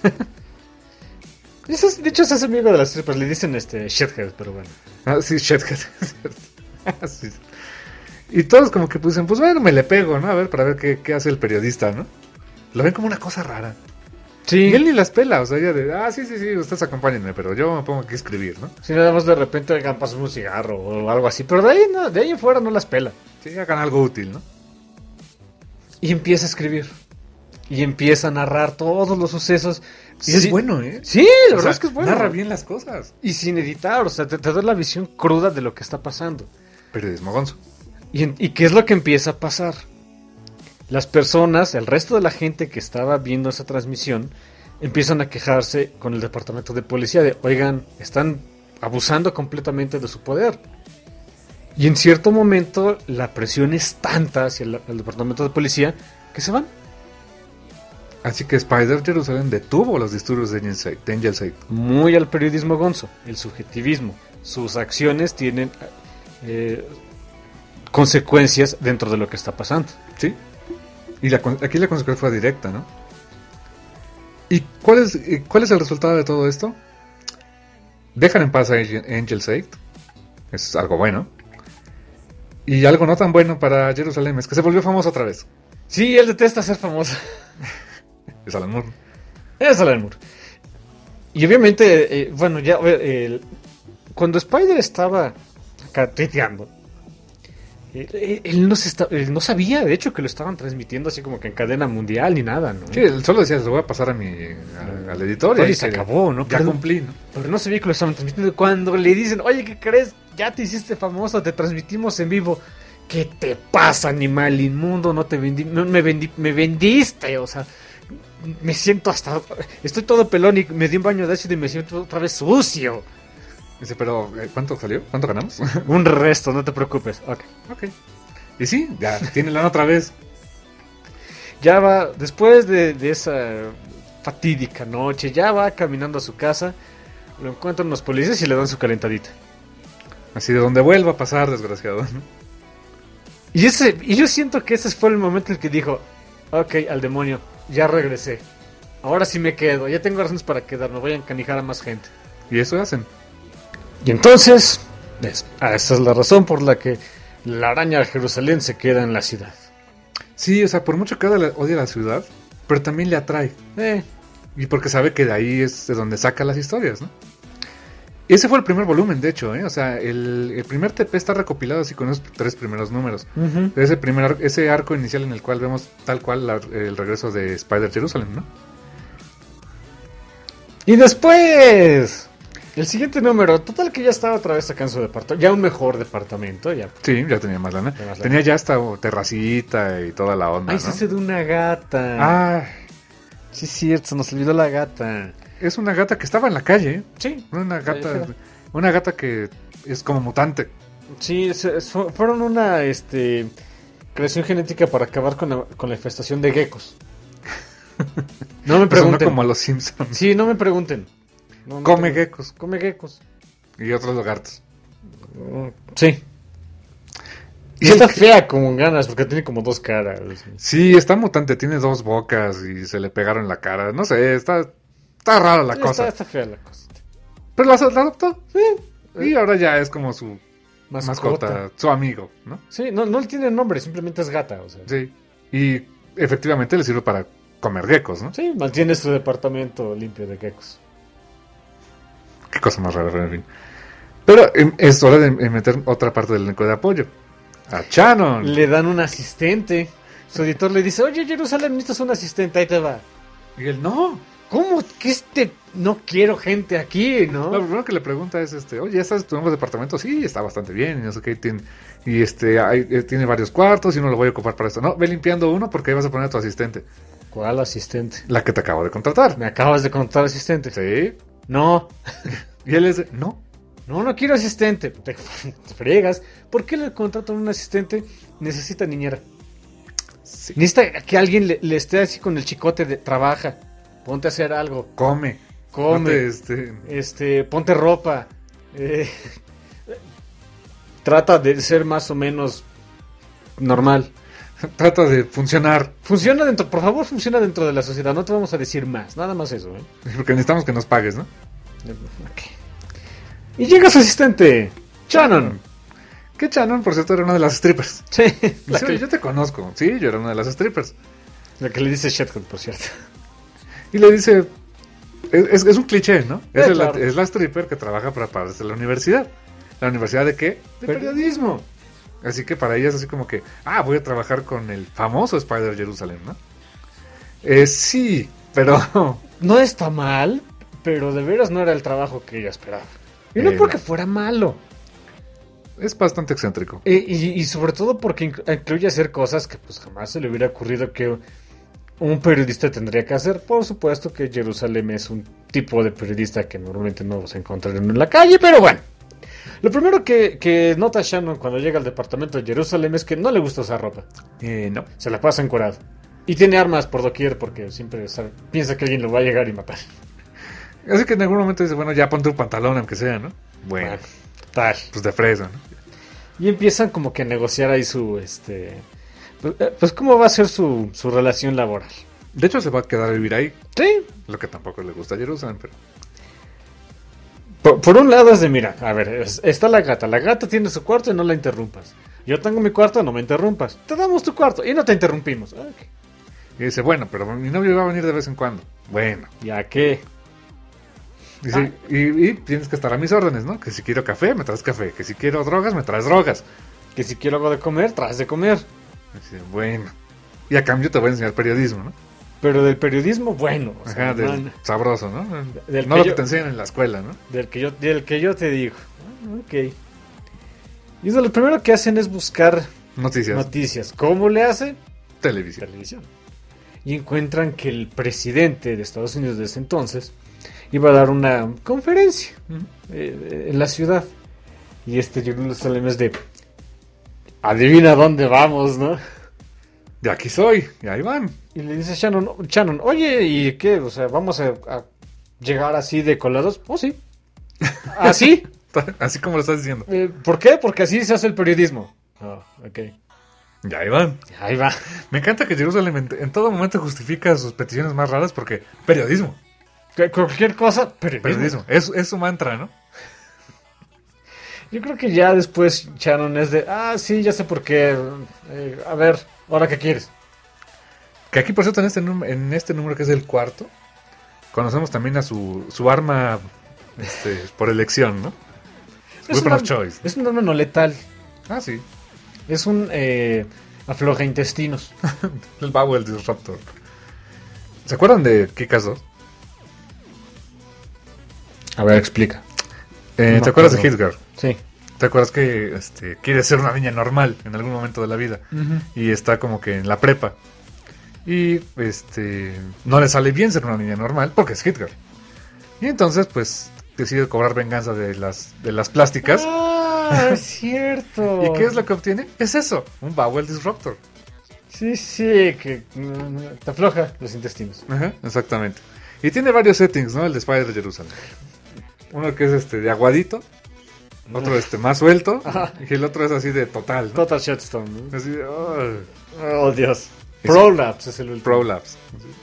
De hecho, se hace amigo de las strippers, le dicen shithead, pero bueno. Ah, sí, shithead. Sí. Y todos como que dicen, pues bueno, me le pego, ¿no? A ver, para ver qué hace el periodista, ¿no? Lo ven como una cosa rara. Sí. Y él ni las pela, o sea, ella sí, ustedes acompáñenme, pero yo me pongo aquí a escribir, ¿no? Si nada más de repente oigan, pasamos un cigarro o algo así, pero de ahí en fuera no las pela. Sí, hagan algo útil, ¿no? Y empieza a escribir. Y empieza a narrar todos los sucesos. Y es bueno, ¿eh? Sí, la verdad es que es bueno. Narra bien las cosas. Y sin editar, o sea, te da la visión cruda de lo que está pasando. Periodismo gonzo. ¿Y qué es lo que empieza a pasar? Las personas, el resto de la gente que estaba viendo esa transmisión, empiezan a quejarse con el departamento de policía de, oigan, están abusando completamente de su poder. Y en cierto momento la presión es tanta hacia el departamento de policía que se van. Así que Spider Jerusalén detuvo los disturbios de Angel Side. Muy al periodismo gonzo, el subjetivismo. Sus acciones tienen consecuencias dentro de lo que está pasando. Sí. Y aquí la consecuencia fue directa, ¿no? ¿Y cuál es el resultado de todo esto? Dejan en paz a Angel Side. Es algo bueno. Y algo no tan bueno para Jerusalén es que se volvió famoso otra vez. Sí, él detesta ser famoso. Es Alan Moore. Es Alan Moore. Y obviamente, cuando Spider estaba acá tuiteando, él no sabía, de hecho, que lo estaban transmitiendo así como que en cadena mundial ni nada, ¿no? Sí, él solo decía, se lo voy a pasar al editor y se acabó, ¿no? Ya cumplí, ¿no? Pero no sabía que lo estaban transmitiendo. Cuando le dicen, oye, ¿qué crees? Ya te hiciste famoso, te transmitimos en vivo. ¿Qué te pasa, animal inmundo? No te vendí, me vendiste, o sea, me siento estoy todo pelón y me di un baño de ácido y me siento otra vez sucio. Dice, pero ¿cuánto salió? ¿Cuánto ganamos? Un resto, no te preocupes. Ok. Y sí, ya tiene lana otra vez. Ya va, después de esa fatídica noche, ya va caminando a su casa, lo encuentran los policías y le dan su calentadita. Así de donde vuelva a pasar, desgraciado. Y yo siento que ese fue el momento en el que dijo, ok, al demonio, ya regresé. Ahora sí me quedo, ya tengo razones para quedarme, voy a encanijar a más gente. Y eso hacen. Y entonces, esa es la razón por la que la araña de Jerusalén se queda en la ciudad. Sí, o sea, por mucho que odia la ciudad, pero también le atrae. Y porque sabe que de ahí es de donde saca las historias, ¿no? Ese fue el primer volumen, de hecho, ¿eh? O sea, el primer TP está recopilado así con esos 3 primeros números. Uh-huh. Ese arco inicial en el cual vemos tal cual el regreso de Spider Jerusalem, ¿no? Y después... El siguiente número, total que ya estaba otra vez acá en su departamento, ya un mejor departamento, ya. Sí, ya tenía más lana. Tenía más lana. Tenía ya hasta terracita y toda la onda, Ay, ¿no? se hace de una gata. Ah, Sí es cierto, se nos olvidó la gata. es una gata que estaba en la calle, ¿eh? Sí. Una gata que es como mutante. Sí, fueron una creación genética para acabar con la infestación de geckos. No me Eso no pregunten. como a los Simpsons. Sí, no me pregunten. No, Come geckos Come geckos. y otros lagartos. Sí. Y Y está el- fea como ganas, porque tiene como dos caras. Sí, está mutante, tiene 2 bocas y se le pegaron en la cara. No sé, está rara la Sí, cosa. Está fea la cosa. Pero la adoptó. Sí. Y ahora ya es como su Mascota. mascota, su amigo, ¿no? Sí, no le tiene nombre, simplemente es gata. O sea. Sí. Y efectivamente le sirve para comer geckos, ¿no? Sí, mantiene su departamento limpio de geckos. Qué cosa más rara, en fin. Pero es hora de meter otra parte del elenco de apoyo. A Shannon. Le dan un asistente. Su editor le dice, oye, Jerusalén, necesitas un asistente, ahí te va. Y él, no. ¿Cómo que no quiero gente aquí, no? Lo primero que le pregunta es, oye, ¿ya estás en tu nuevo departamento? Sí, está bastante bien, y no sé qué, tiene varios cuartos y no lo voy a ocupar para esto. No, ve limpiando uno porque ahí vas a poner a tu asistente. ¿Cuál asistente? La que te acabo de contratar. Me acabas de contar asistente. Sí. No, Y él es, no. no quiero asistente. Te fregas. ¿Por qué le contratan un asistente? Necesita niñera. Sí. Necesita que alguien le esté así con el chicote de trabaja. Ponte a hacer algo. Come. Come. No te, Ponte ropa. Trata de ser más o menos normal. trata de funcionar. Funciona dentro, por favor, funciona dentro de la sociedad. No te vamos a decir más. Nada más eso, ¿eh? Porque necesitamos que nos pagues, ¿no? Ok. Y llega su asistente, Shannon. Que Shannon, por cierto, era una de las strippers. Sí, Dice, "Oye, yo te conozco. Sí, yo era una de las strippers. la que le dice Shethead, por cierto. Y le dice, es un cliché, ¿no? Claro. Es la stripper que trabaja para pagarse la universidad. ¿La universidad de qué? De periodismo. Así que para ella es así como que, voy a trabajar con el famoso Spider Jerusalem, ¿no? Sí, pero... No está mal, pero de veras no era el trabajo que ella esperaba. Y no porque no. fuera malo. Es bastante excéntrico. Y sobre todo porque incluye hacer cosas que pues jamás se le hubiera ocurrido que un periodista tendría que hacer. Por supuesto que Jerusalem es un tipo de periodista que normalmente no vas a encontrar en la calle, pero bueno. Lo primero que nota Shannon cuando llega al departamento de Jerusalem es que no le gusta usar ropa. No. Se la pasa encuerado. Y tiene armas por doquier porque siempre piensa que alguien lo va a llegar y matar. Así que en algún momento dice, bueno, ya ponte un pantalón aunque sea, ¿no? Bueno, Tal. pues de fresa, ¿no? Y empiezan como que a negociar ahí su, pues cómo va a ser su relación laboral. De hecho, se va a quedar a vivir ahí. Sí. Lo que tampoco le gusta a Jerusalem, pero... Por un lado es de, mira, a ver, está la gata. La gata tiene su cuarto y no la interrumpas. Yo tengo mi cuarto, no me interrumpas. Te damos tu cuarto y no te interrumpimos. Ok. Y dice, bueno, pero mi novio va a venir de vez en cuando. Bueno. ¿Ya qué? Dice, y tienes que estar a mis órdenes, ¿no? Que si quiero café, me traes café. Que si quiero drogas, me traes drogas. Que si quiero algo de comer, traes de comer. Dice, bueno. Y a cambio te voy a enseñar periodismo, ¿no? Pero del periodismo, bueno. O sea, Ajá, del no, sabroso, ¿no? Del No que lo yo- que te enseñan en la escuela, ¿no? del que yo te digo. Ok. Y lo primero que hacen es buscar Noticias. noticias. ¿Cómo le hace? Televisión. Televisión. Y encuentran que el presidente de Estados Unidos de ese entonces iba a dar una conferencia en la ciudad. Y Jerusalén es de, adivina dónde vamos, ¿no? De aquí soy. Y ahí van. Y le dice Shannon, oye, ¿y qué? O sea, ¿vamos a llegar así de colados? Oh, sí. ¿Así? Así como lo estás diciendo. ¿Por qué? Porque así se hace el periodismo. Ah, ok. Y ahí van. Ahí va. Me encanta que Jerusalem en todo momento justifica sus peticiones más raras porque periodismo. Cualquier cosa, Periodismo. Es su mantra, ¿no? Yo creo que ya después Shannon es de, sí, ya sé por qué. A ver, ¿ahora qué quieres? Que aquí, por cierto, en este número que es el cuarto, conocemos también a su arma por elección, ¿no? Weapon of choice. Es un arma no letal. Ah, sí. Es un afloja intestinos. El Bowel Disruptor. ¿Se acuerdan de Kick-Ass 2? A ver, explica. No ¿Te acuerdas de acuerdo. Hitler? Sí. ¿Te acuerdas que quiere ser una niña normal en algún momento de la vida? Y está como que en la prepa. Y no le sale bien ser una niña normal porque es Hitler. Y entonces, pues, decide cobrar venganza de las plásticas. Ah, es cierto. ¿Y qué es lo que obtiene? Es eso, un Bowel Disruptor. Sí, que te afloja los intestinos. Ajá, exactamente. Y tiene varios settings, ¿no? El de Spider Jerusalem. Uno que es de aguadito, otro más suelto, Ajá. y el otro es así de total, ¿no? Total Shutstone, ¿no? Así de, Oh, Dios. Prolapse es el último. Prolapse.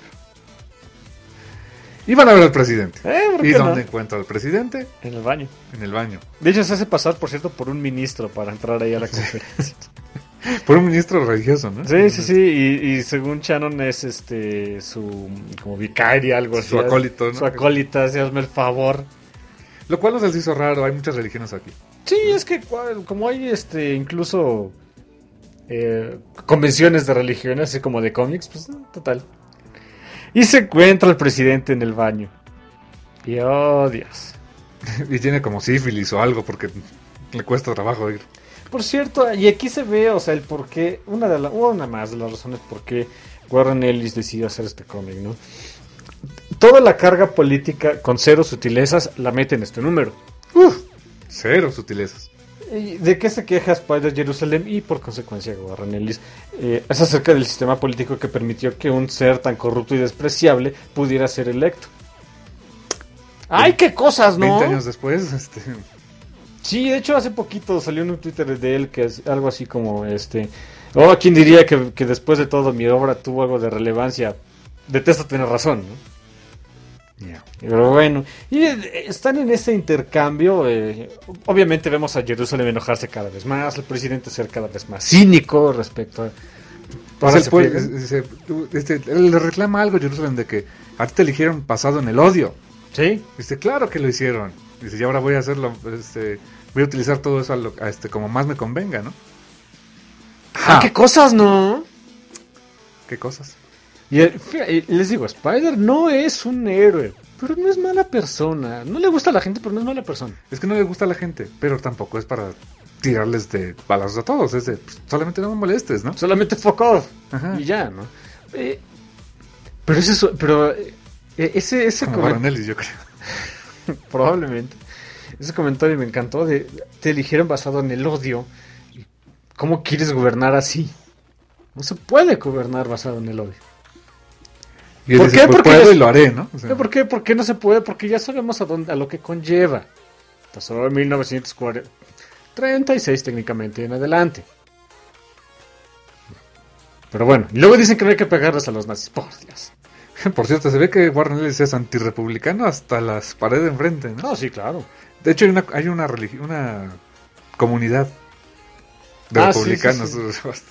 Y van a ver al presidente. ¿Por ¿Y qué dónde no? encuentra al presidente? En el baño. En el baño. De hecho, se hace pasar, por cierto, por un ministro para entrar ahí a la conferencia. Por un ministro religioso, ¿no? Sí. Y según Shannon es su como vicario, algo así. Su acólito, ¿no? Su acólita, hazme el favor. Lo cual no se les hizo raro, hay muchas religiones aquí. Sí, es que como hay incluso convenciones de religiones, así como de cómics, pues total. Y se encuentra el presidente en el baño. Y oh, Dios. Y tiene como sífilis o algo porque le cuesta trabajo ir. Por cierto, y aquí se ve, o sea, el por qué, una más de las razones por qué Warren Ellis decidió hacer este cómic, ¿no? Toda la carga política con cero sutilezas la mete en este número. Cero sutilezas. ¿Y ¿De qué se queja Spider Jerusalem y por consecuencia Warren Ellis? Es acerca del sistema político que permitió que un ser tan corrupto y despreciable pudiera ser electo. ¡Ay, qué cosas, ¿no? 20 años después, Sí, de hecho hace poquito salió en un Twitter de él que es algo así como oh, ¿quién diría que después de todo mi obra tuvo algo de relevancia? Detesto tener razón, ¿no? Yeah. Pero bueno, y están en ese intercambio. Obviamente vemos a Jerusalem enojarse cada vez más, el presidente ser cada vez más cínico respecto a... Ahora se friegan. Él le reclama algo a Jerusalem de que a ti te eligieron basado en el odio. Sí, Dice, claro que lo hicieron. Dice, y ahora voy a hacerlo, voy a utilizar todo eso como más me convenga, ¿no? qué cosas, ¿no? ¿Qué cosas? Y les digo, Spider no es un héroe, pero no es mala persona. No le gusta a la gente, pero no es mala persona. Es que no le gusta a la gente, pero tampoco es para tirarles de balazos a todos. Es de, pues, solamente no me molestes, ¿no? Solamente fuck off. Ajá. Y ya, ¿no? Pero es eso, pero ese Como Warren Ellis, yo creo. probablemente. Ese comentario me encantó te eligieron basado en el odio. ¿Cómo quieres gobernar así? No se puede gobernar basado en el odio. Y él ¿Por dice, qué? pues Porque puedo les- y lo haré, ¿no? O sea, ¿Por qué? ¿Por qué no se puede? Porque ya sabemos a lo que conlleva. Pasó en 1940. 36 técnicamente en adelante. Pero bueno, y luego dicen que no hay que pegarles a los nazis. Por Dios. por cierto, se ve que Warren Ellis es antirrepublicano hasta las paredes de enfrente, ¿no? No, sí, claro. De hecho, hay una comunidad de Ah, sí, republicanos. sí,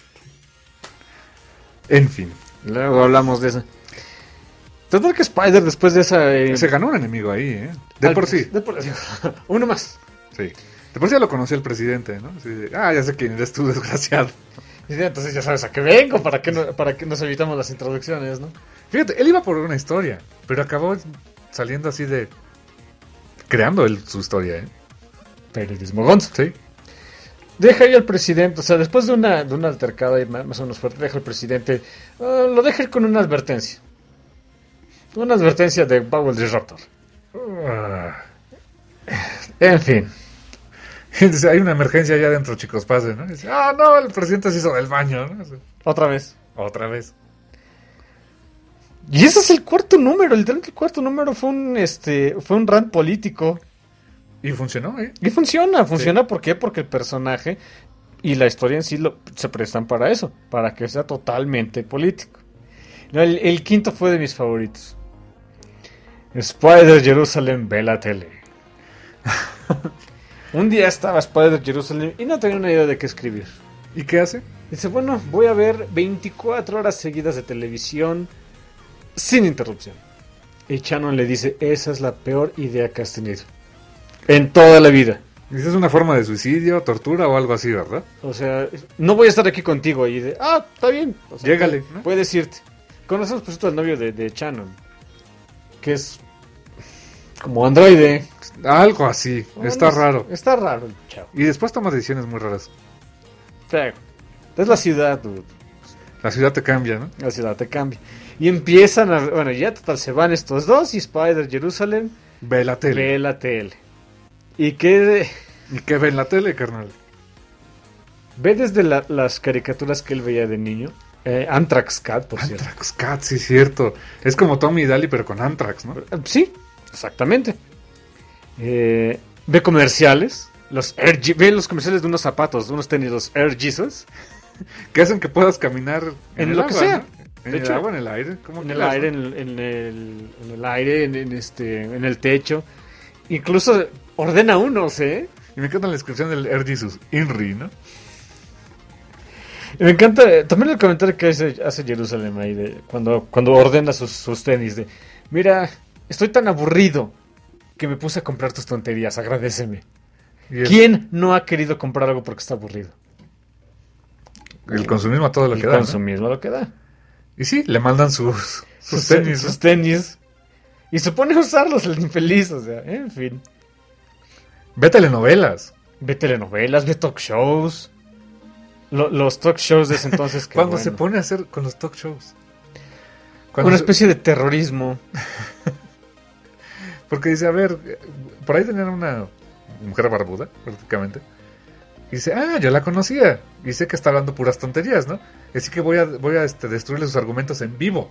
En fin, Luego hablamos de eso. Total que Spider después de esa... se ganó un enemigo ahí, ¿eh? De por sí. Uno más. Sí. De por sí ya lo conoció el presidente, ¿no? Así de, ya sé quién eres tú, desgraciado. Y entonces ya sabes a qué vengo, para que nos evitamos las introducciones, ¿no? Fíjate, él iba por una historia, pero acabó saliendo así de... creando su historia, ¿eh? Periodismo gonzo. Sí. Deja ir al presidente, o sea, después de una altercada y más o menos fuerte, deja al presidente, lo deja ir con una advertencia. Una advertencia de Bowel Disruptor. En fin. Dice, hay una emergencia allá adentro, chicos, pasen, ¿no? Dice, no, el presidente se hizo del baño, ¿no? Otra vez. Otra vez. Y ese es el cuarto número, literalmente el cuarto número fue un rant político. Y funcionó, ¿eh? Y funciona, ¿por qué? Porque el personaje y la historia en sí se prestan para eso, para que sea totalmente político. No, el quinto fue de mis favoritos. Spider Jerusalem ve la tele. Un día estaba Spider Jerusalem y no tenía una idea de qué escribir. ¿Y qué hace? Dice, bueno, voy a ver 24 horas seguidas de televisión sin interrupción. Y Shannon le dice, esa es la peor idea que has tenido en toda la vida. Dice, es una forma de suicidio, tortura o algo así, ¿verdad? O sea, no voy a estar aquí contigo. Y está bien. O sea, Llégale, ¿no? Puedes irte. Conocemos, por cierto, al novio de Shannon. Que es como androide. Algo así. Está raro. Está raro el chavo. Y después toma decisiones muy raras. Pero, es la ciudad, dude. La ciudad te cambia, ¿no? La ciudad te cambia. Y empiezan a... Bueno, ya total se van estos dos y Spider Jerusalem Ve la tele. ve la tele. ¿Y qué? ¿Y qué ve en la tele, carnal? Ve desde las caricaturas que él veía de niño. Anthrax Cat, por cierto. Anthrax Cat, sí, cierto. Es como Tommy y Daly, pero con Anthrax, ¿no? Sí, exactamente. Ve comerciales. Ve los comerciales de unos zapatos, de unos tenis, los Air Jesus. Que hacen que puedas caminar En el lo que agua, sea. ¿no? En De el hecho, agua, en el aire. ¿Cómo En que el las- aire, en el aire, en el techo. Incluso ordena unos, ¿eh? Y me encanta la descripción del Air Jesus. Inri, ¿no? Y me encanta también el comentario que hace Jerusalem ahí cuando ordena sus tenis de, mira, estoy tan aburrido que me puse a comprar tus tonterías, agradéceme. Y el, ¿Quién no ha querido comprar algo porque está aburrido? el consumismo a todo lo El que da, ¿no? consumismo lo que da. Y sí, le mandan sus tenis, ¿no? Sus tenis. Y se pone a usarlos el infeliz, o sea, en fin. Ve telenovelas. Ve telenovelas, ve talk shows. Los talk shows de ese entonces que Cuando bueno, se pone a hacer con los talk shows. una especie de terrorismo. Porque dice, a ver, por ahí tenían una mujer barbuda, prácticamente. Y dice, yo la conocía. Y sé que está hablando puras tonterías, ¿no? Así que voy a destruirle sus argumentos en vivo.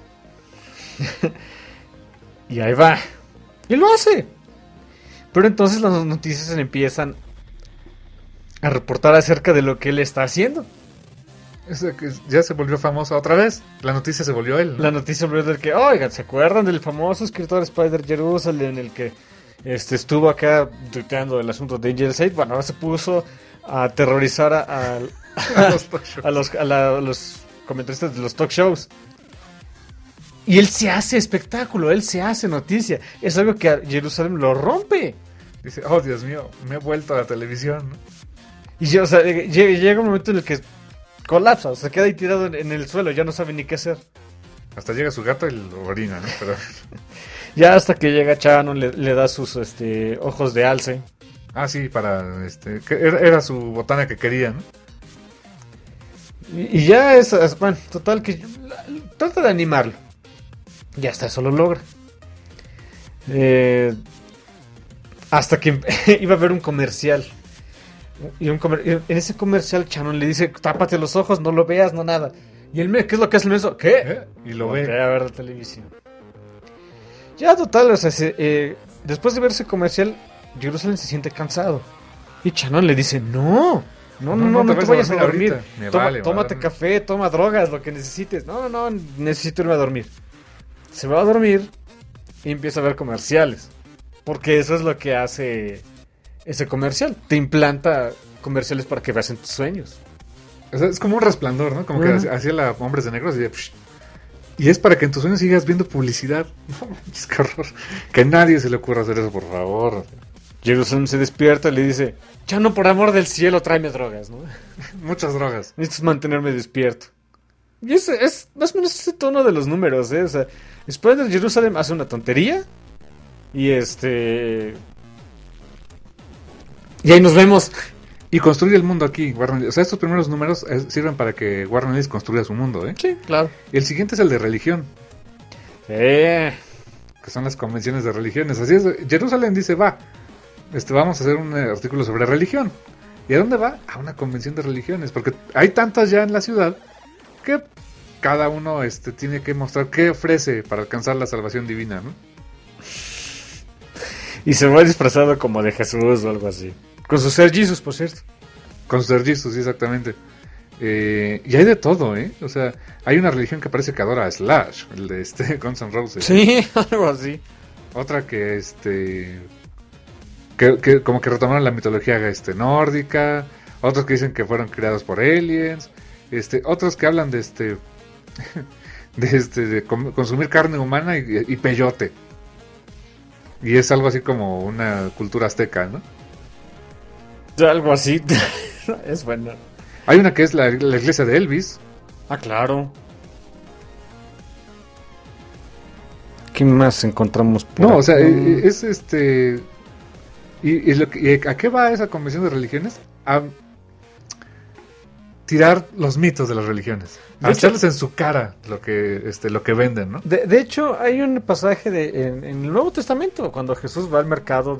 Y ahí va. Y lo hace. Pero entonces las noticias empiezan a reportar acerca de lo que él está haciendo. Que ya se volvió famoso otra vez. La noticia se volvió él, ¿no? La noticia del que, oigan, ¿se acuerdan del famoso escritor Spider Jerusalem, el que estuvo acá tuiteando el asunto de Angel 8? Bueno, ahora se puso a aterrorizar a Los talk shows. los comentaristas de los talk shows. Y él se hace espectáculo, él se hace noticia. Es algo que a Jerusalem lo rompe. Dice, oh Dios mío, me he vuelto a la televisión, ¿no? Y yo, o sea, llega un momento en el que colapsa, o sea, queda ahí tirado en el suelo, ya no sabe ni qué hacer. Hasta llega su gato y lo orina, ¿no? Pero, Ya hasta que llega Shannon, le da sus ojos de alce. sí, para, que era su botana que quería, ¿no? Y ya es, bueno, total que trata de animarlo. Ya hasta eso lo logra. Hasta que iba a haber un comercial. Y en ese comercial Shannon le dice, tápate los ojos, no lo veas, no nada. Y él, ¿qué es lo que hace el menso? ¿Qué? Y lo Voltea ve. a ver la televisión. Ya total, o sea, después de ver ese comercial, Jerusalem se siente cansado. Y Shannon le dice, no te vayas a dormir. ahorita. Me vale, Tómate vale. café, toma drogas, lo que necesites. No, necesito irme a dormir. Se va a dormir y empieza a ver comerciales. Porque eso es lo que hace ese comercial. Te implanta comerciales para que veas en tus sueños. O sea, es como un resplandor, ¿no? Como que Ajá. hacía la Hombres de Negros y es para que en tus sueños sigas viendo publicidad. No manches, qué horror. Que a nadie se le ocurra hacer eso, por favor. Jerusalem se despierta y le dice, Chano, por amor del cielo, tráeme drogas, ¿no? Muchas drogas. Necesitas mantenerme despierto. Y es más o menos ese tono de los números, ¿eh? O sea, Spider Jerusalem hace una tontería. Y y ahí nos vemos. Y construye el mundo aquí. O sea, estos primeros números sirven para que Warren Ellis construya su mundo, ¿eh? Sí, claro. Y el siguiente es el de religión, que son las convenciones de religiones. Así es, Jerusalem dice, vamos a hacer un artículo sobre religión. ¿Y a dónde va? A una convención de religiones, porque hay tantas ya en la ciudad que cada uno tiene que mostrar qué ofrece para alcanzar la salvación divina, ¿no? Y se va disfrazado como de Jesús o algo así. Con su ser Jesus, por cierto. Con Ser Jesus, sí, exactamente. Y hay de todo, ¿eh? O sea, hay una religión que parece que adora a Slash, el de Guns N' Roses. Sí, algo así. Otra que que como que retomaron la mitología nórdica. Otros que dicen que fueron creados por aliens. Otros que hablan de consumir carne humana y peyote. Y es algo así como una cultura azteca, ¿no? Algo así. Es bueno. Hay una que es la iglesia de Elvis. Ah, claro. ¿Qué más encontramos por No, acá? o sea, es ¿Y a qué va esa convención de religiones? A tirar los mitos de las religiones. A De hecho- echarles en su cara lo que venden, ¿no? De hecho, hay un pasaje en el Nuevo Testamento, cuando Jesús va al mercado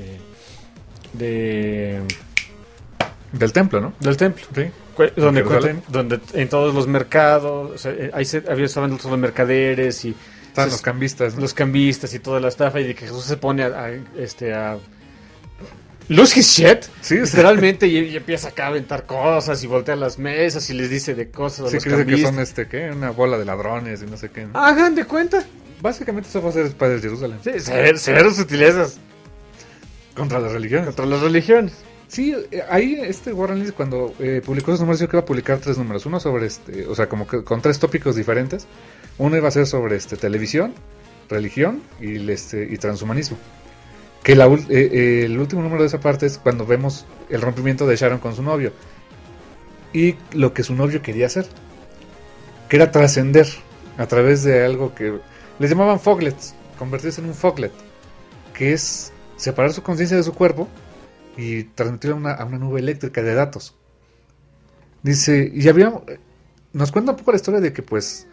del Del templo, ¿no? templo. Sí. Donde, Jerusalén. donde en todos los mercados, o sea, estaban todos los mercaderes y Están los cambistas, ¿no? los cambistas y toda la estafa, y de que Jesús se pone a lose his shit, Sí, literalmente, y empieza acá a aventar cosas y voltea las mesas y les dice de cosas a Sí, los que dice que cambistas. son ¿qué? Una bola de ladrones y no sé qué, ¿no? Hagan de cuenta. Básicamente eso va a ser Spider Jerusalem. Sí, cero sutilezas Contra las religiones. contra las religiones. Sí, ahí Warren Ellis cuando publicó esos números dijo que iba a publicar 3 números. Uno sobre o sea, como que con 3 tópicos diferentes. Uno iba a ser sobre televisión, religión y transhumanismo. Que el último número de esa parte es cuando vemos el rompimiento de Sharon con su novio. Y lo que su novio quería hacer. Que era trascender a través de algo que les llamaban foglets. Convertirse en un foglet. Que es separar su conciencia de su cuerpo y transmitirla a una nube eléctrica de datos. Dice, nos cuenta un poco la historia de que pues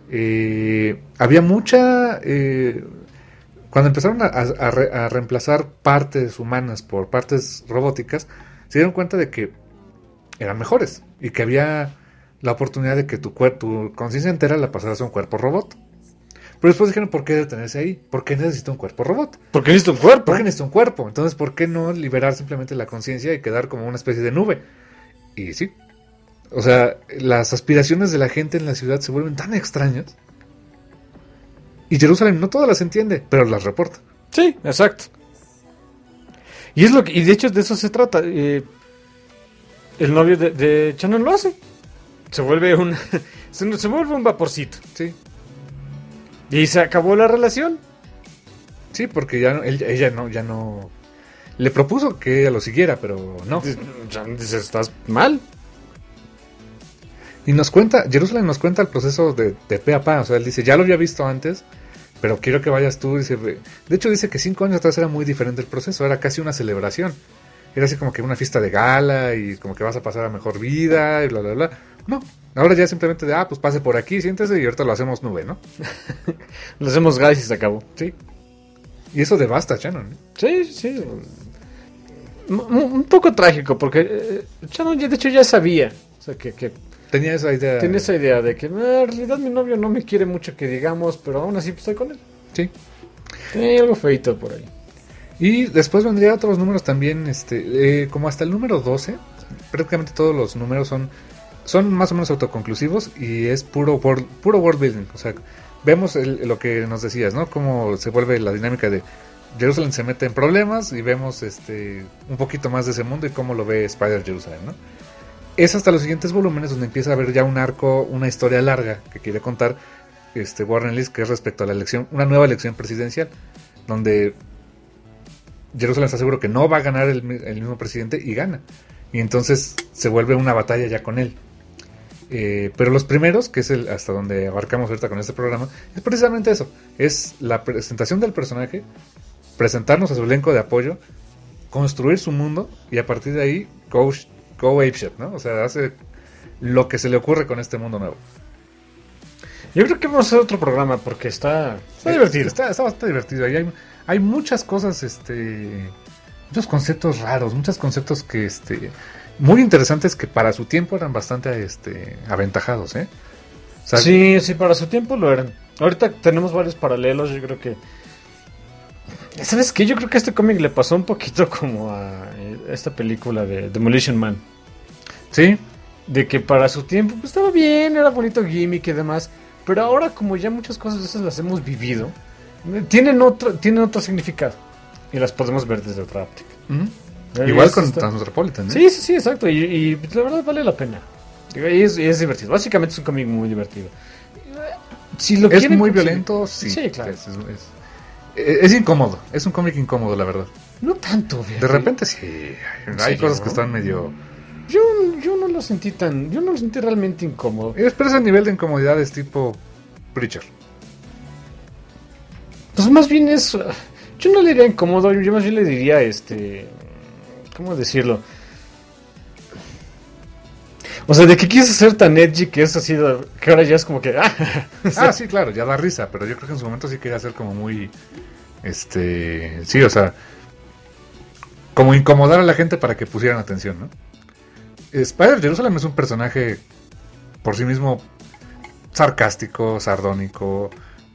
había mucha cuando empezaron a reemplazar partes humanas por partes robóticas, se dieron cuenta de que eran mejores y que había la oportunidad de que tu conciencia entera la pasaras a un cuerpo robot. Pero después dijeron, ¿por qué detenerse ahí? ¿Por qué necesita un cuerpo robot? Porque necesita un cuerpo. ¿Por qué necesita un cuerpo? Entonces, ¿por qué no liberar simplemente la conciencia y quedar como una especie de nube? Y sí. O sea, las aspiraciones de la gente en la ciudad se vuelven tan extrañas. Y Jerusalén no todas las entiende, pero las reporta. Sí, exacto. Y de hecho de eso se trata. El novio de Shannon lo hace. Se vuelve se vuelve un vaporcito. Sí. Y se acabó la relación. Sí, porque ella ya no... Le propuso que ella lo siguiera, pero no. Dice, estás mal. Y Jerusalén nos cuenta el proceso de pe a pa. O sea, él dice, ya lo había visto antes, pero quiero que vayas tú. Dice, de hecho dice que 5 años atrás era muy diferente el proceso, era casi una celebración. Era así como que una fiesta de gala y como que vas a pasar a mejor vida y bla, bla, bla. No, ahora ya simplemente pues pase por aquí, siéntese y ahorita lo hacemos nube, ¿no? Lo hacemos gas y se acabó. Sí. Y eso devasta a Shannon, ¿eh? Sí, sí. Un poco trágico, porque Shannon de hecho ya sabía. O sea, que tenía esa idea. Tenía esa idea de que en realidad mi novio no me quiere mucho, que digamos, pero aún así pues, estoy con él. Sí. Hay algo feito por ahí. Y después vendría otros números también, como hasta el número 12, prácticamente todos los números son más o menos autoconclusivos y es puro world building. O sea, vemos lo que nos decías, ¿no? Cómo se vuelve la dinámica de Jerusalén se mete en problemas y vemos un poquito más de ese mundo y cómo lo ve Spider Jerusalén, ¿no? Es hasta los siguientes volúmenes donde empieza a haber ya un arco, una historia larga que quiere contar Warren Ellis, que es respecto a la elección, una nueva elección presidencial, donde Jerusalén está seguro que no va a ganar el mismo presidente y gana. Y entonces se vuelve una batalla ya con él. Pero los primeros, que es hasta donde abarcamos ahorita con este programa, es precisamente eso. Es la presentación del personaje, presentarnos a su elenco de apoyo, construir su mundo y a partir de ahí go apeshit, ¿no? O sea, hace lo que se le ocurre con este mundo nuevo. Yo creo que vamos a hacer otro programa porque está divertido. Está bastante divertido. Ahí hay muchas cosas, muchos conceptos raros, muchos conceptos que muy interesantes que para su tiempo eran bastante aventajados, ¿eh? O sea, sí, para su tiempo lo eran. Ahorita tenemos varios paralelos, yo creo que... ¿Sabes qué? Yo creo que a este cómic le pasó un poquito como a esta película de Demolition Man. Sí. De que para su tiempo pues, estaba bien, era bonito gimmick y demás. Pero ahora como ya muchas cosas de esas las hemos vivido, tienen otro significado. Y las podemos ver desde otra óptica. Uh-huh. Igual con Transmetropolitan, ¿eh? Sí, exacto. Y la verdad vale la pena. Y es divertido. Básicamente es un cómic muy divertido. Si lo es muy violento, sí. Sí, claro. Es incómodo. Es un cómic incómodo, la verdad. No tanto, fíjate. De repente sí. Hay cosas que están medio... Yo no lo sentí realmente incómodo. Pero ese nivel de incomodidad es tipo Preacher. Pues más bien es... Yo no le diría incómodo, yo más bien le diría, ¿cómo decirlo? O sea, de que quieres ser tan edgy que es así, que ahora ya es como que... Sí, claro, ya da risa, pero yo creo que en su momento sí quería ser como muy... Sí, o sea... Como incomodar a la gente para que pusieran atención, ¿no? Spider-Jerusalem es un personaje por sí mismo sarcástico, sardónico,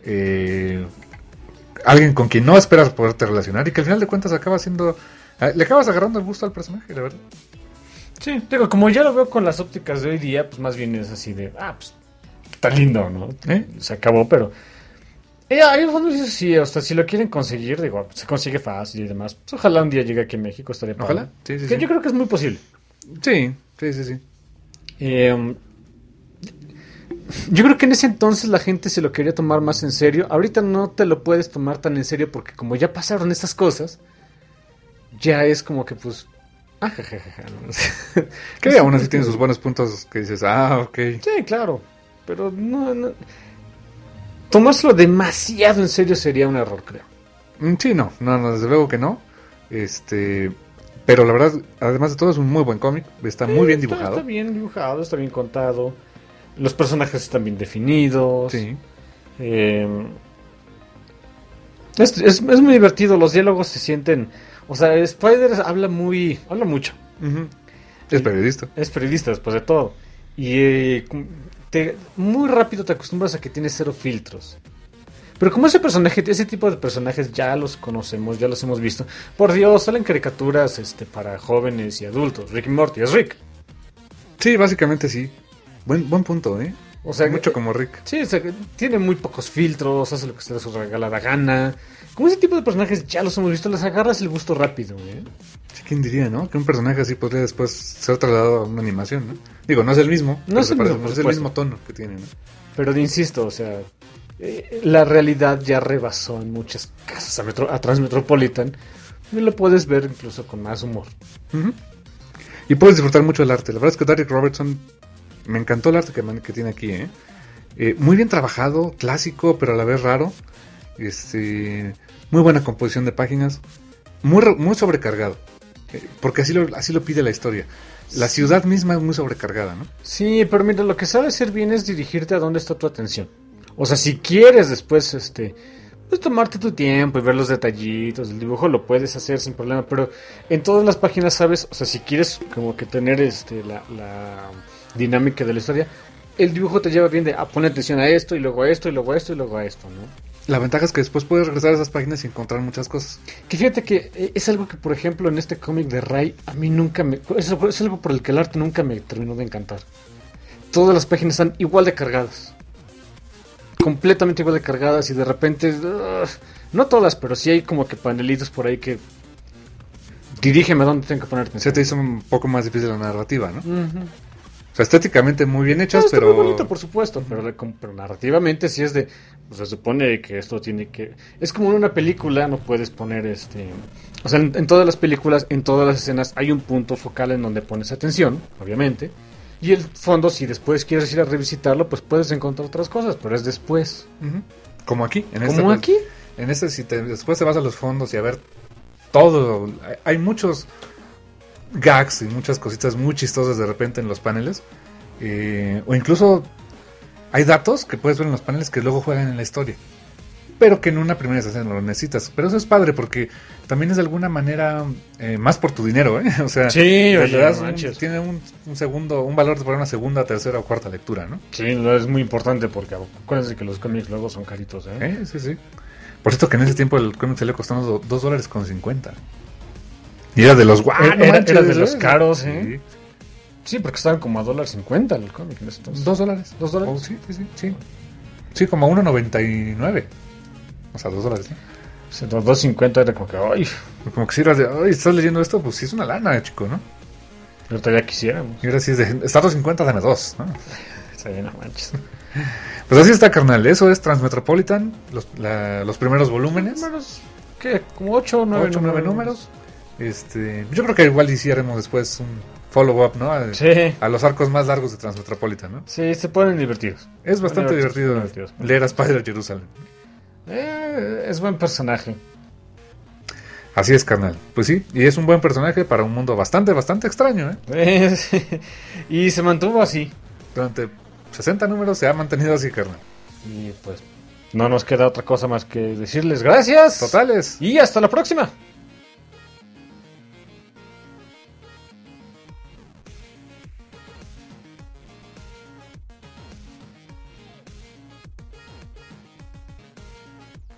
alguien con quien no esperas poderte relacionar y que al final de cuentas acaba siendo... Le acabas agarrando el gusto al personaje, la verdad. Sí, digo, como ya lo veo con las ópticas de hoy día, pues más bien es así de, pues, está lindo, ¿no? Se acabó, pero... Ahí en fondo dices, sí, hasta si lo quieren conseguir, digo, se consigue fácil y demás. Pues ojalá un día llegue aquí a México, estaría padre. Ojalá, sí. Yo creo que es muy posible. Sí. Yo creo que en ese entonces la gente se lo quería tomar más en serio. Ahorita no te lo puedes tomar tan en serio porque como ya pasaron estas cosas, ya es como que pues... Que aún así tiene sus buenos puntos que dices, ok. Sí, claro, pero no... Tomárselo demasiado en serio sería un error, creo. Sí, no, desde luego que no. Pero la verdad, además de todo, es un muy buen cómic. Está muy bien dibujado. Está bien dibujado, está bien contado. Los personajes están bien definidos. Sí. Es muy divertido. Los diálogos se sienten... O sea, Spider habla mucho. Uh-huh. Es periodista. Es periodista, después de todo. Y muy rápido te acostumbras a que tiene 0 filtros. Pero como ese tipo de personajes ya los conocemos, ya los hemos visto. Por Dios, salen caricaturas para jóvenes y adultos. Rick y Morty, es Rick. Sí, básicamente sí. Buen punto, ¿eh? O sea, mucho como Rick. Sí, o sea, tiene muy pocos filtros, hace lo que se le regala la gana. Como ese tipo de personajes ya los hemos visto, les agarras el gusto rápido, ¿eh? Sí, ¿quién diría, no? Que un personaje así podría después ser trasladado a una animación, ¿no? Digo, no es el mismo. No es el mismo, es el mismo tono que tiene, ¿no? Pero insisto, o sea, la realidad ya rebasó en muchas casas a Transmetropolitan. Y lo puedes ver incluso con más humor. Uh-huh. Y puedes disfrutar mucho del arte. La verdad es que Derek Robertson, me encantó el arte que tiene aquí, ¿eh? Muy bien trabajado, clásico, pero a la vez raro. Muy buena composición de páginas. Muy sobrecargado. Porque así lo pide la historia. La ciudad misma es muy sobrecargada, ¿no? Sí, pero mira, lo que sabe hacer bien es dirigirte a dónde está tu atención. O sea, si quieres después, pues tomarte tu tiempo y ver los detallitos del dibujo, lo puedes hacer sin problema. Pero en todas las páginas, ¿sabes? O sea, si quieres como que tener la dinámica de la historia, el dibujo te lleva bien de poner atención a esto, y luego a esto, y luego a esto, y luego a esto, ¿no? La ventaja es que después puedes regresar a esas páginas y encontrar muchas cosas. Que fíjate que es algo que, por ejemplo, en este cómic de Ray, a mí nunca es algo por el que el arte nunca me terminó de encantar. Todas las páginas están igual de cargadas. Completamente igual de cargadas y de repente... no todas, pero sí hay como que panelitos por ahí que... Dirígeme a dónde tengo que poner atención. Se te hizo un poco más difícil la narrativa, ¿no? Uh-huh. O sea, estéticamente muy bien hechas, está pero... muy bonito, por supuesto, pero narrativamente sí es de... Pues se supone que esto tiene que... Es como en una película, no puedes poner O sea, en todas las películas, en todas las escenas, hay un punto focal en donde pones atención, obviamente. Y el fondo, si después quieres ir a revisitarlo, pues puedes encontrar otras cosas, pero es después. Uh-huh. Como aquí. Como aquí. En si después te vas a los fondos y a ver todo... Hay muchos gags y muchas cositas muy chistosas de repente en los paneles. O incluso hay datos que puedes ver en los paneles que luego juegan en la historia. Pero que en una primera sesión no lo necesitas. Pero eso es padre porque también es de alguna manera más por tu dinero, ¿eh? O sea, sí, tiene un valor para una segunda, tercera o cuarta lectura, ¿no? Sí, es muy importante porque acuérdense que los cómics luego son caritos, ¿eh? Sí. Por cierto que en ese tiempo el cómic se le costó $2.50. Y era de los era de los caros, ¿eh? Sí. Sí, porque estaban como a $1.50 el cómic en ese entonces. $2. $2. Oh, sí. Sí, como a $1.99. O sea, $2, ¿no? O sea, $2.50 era como que, ¡ay! Como que si eras de, ¡ay! ¿Estás leyendo esto? Pues sí es una lana, chico, ¿no? Pero todavía quisiéramos. Y ahora sí es de, está $2.50, dame 2, ¿no? Sí, no manches. Pues así está, carnal. Eso es Transmetropolitan, los primeros volúmenes. ¿Qué? ¿Como 8 o 9 números? Yo creo que igual hiciéramos después un follow-up, ¿no? A los arcos más largos de Transmetropolitan, ¿no? Sí, se ponen divertidos. Es bastante divertido leer a Spider-Jerusalem. Es buen personaje. Así es, carnal. Pues sí, y es un buen personaje para un mundo bastante extraño, ¿eh? Y se mantuvo así. Durante 60 números se ha mantenido así, carnal. Y pues no nos queda otra cosa más que decirles gracias. Totales. Y hasta la próxima.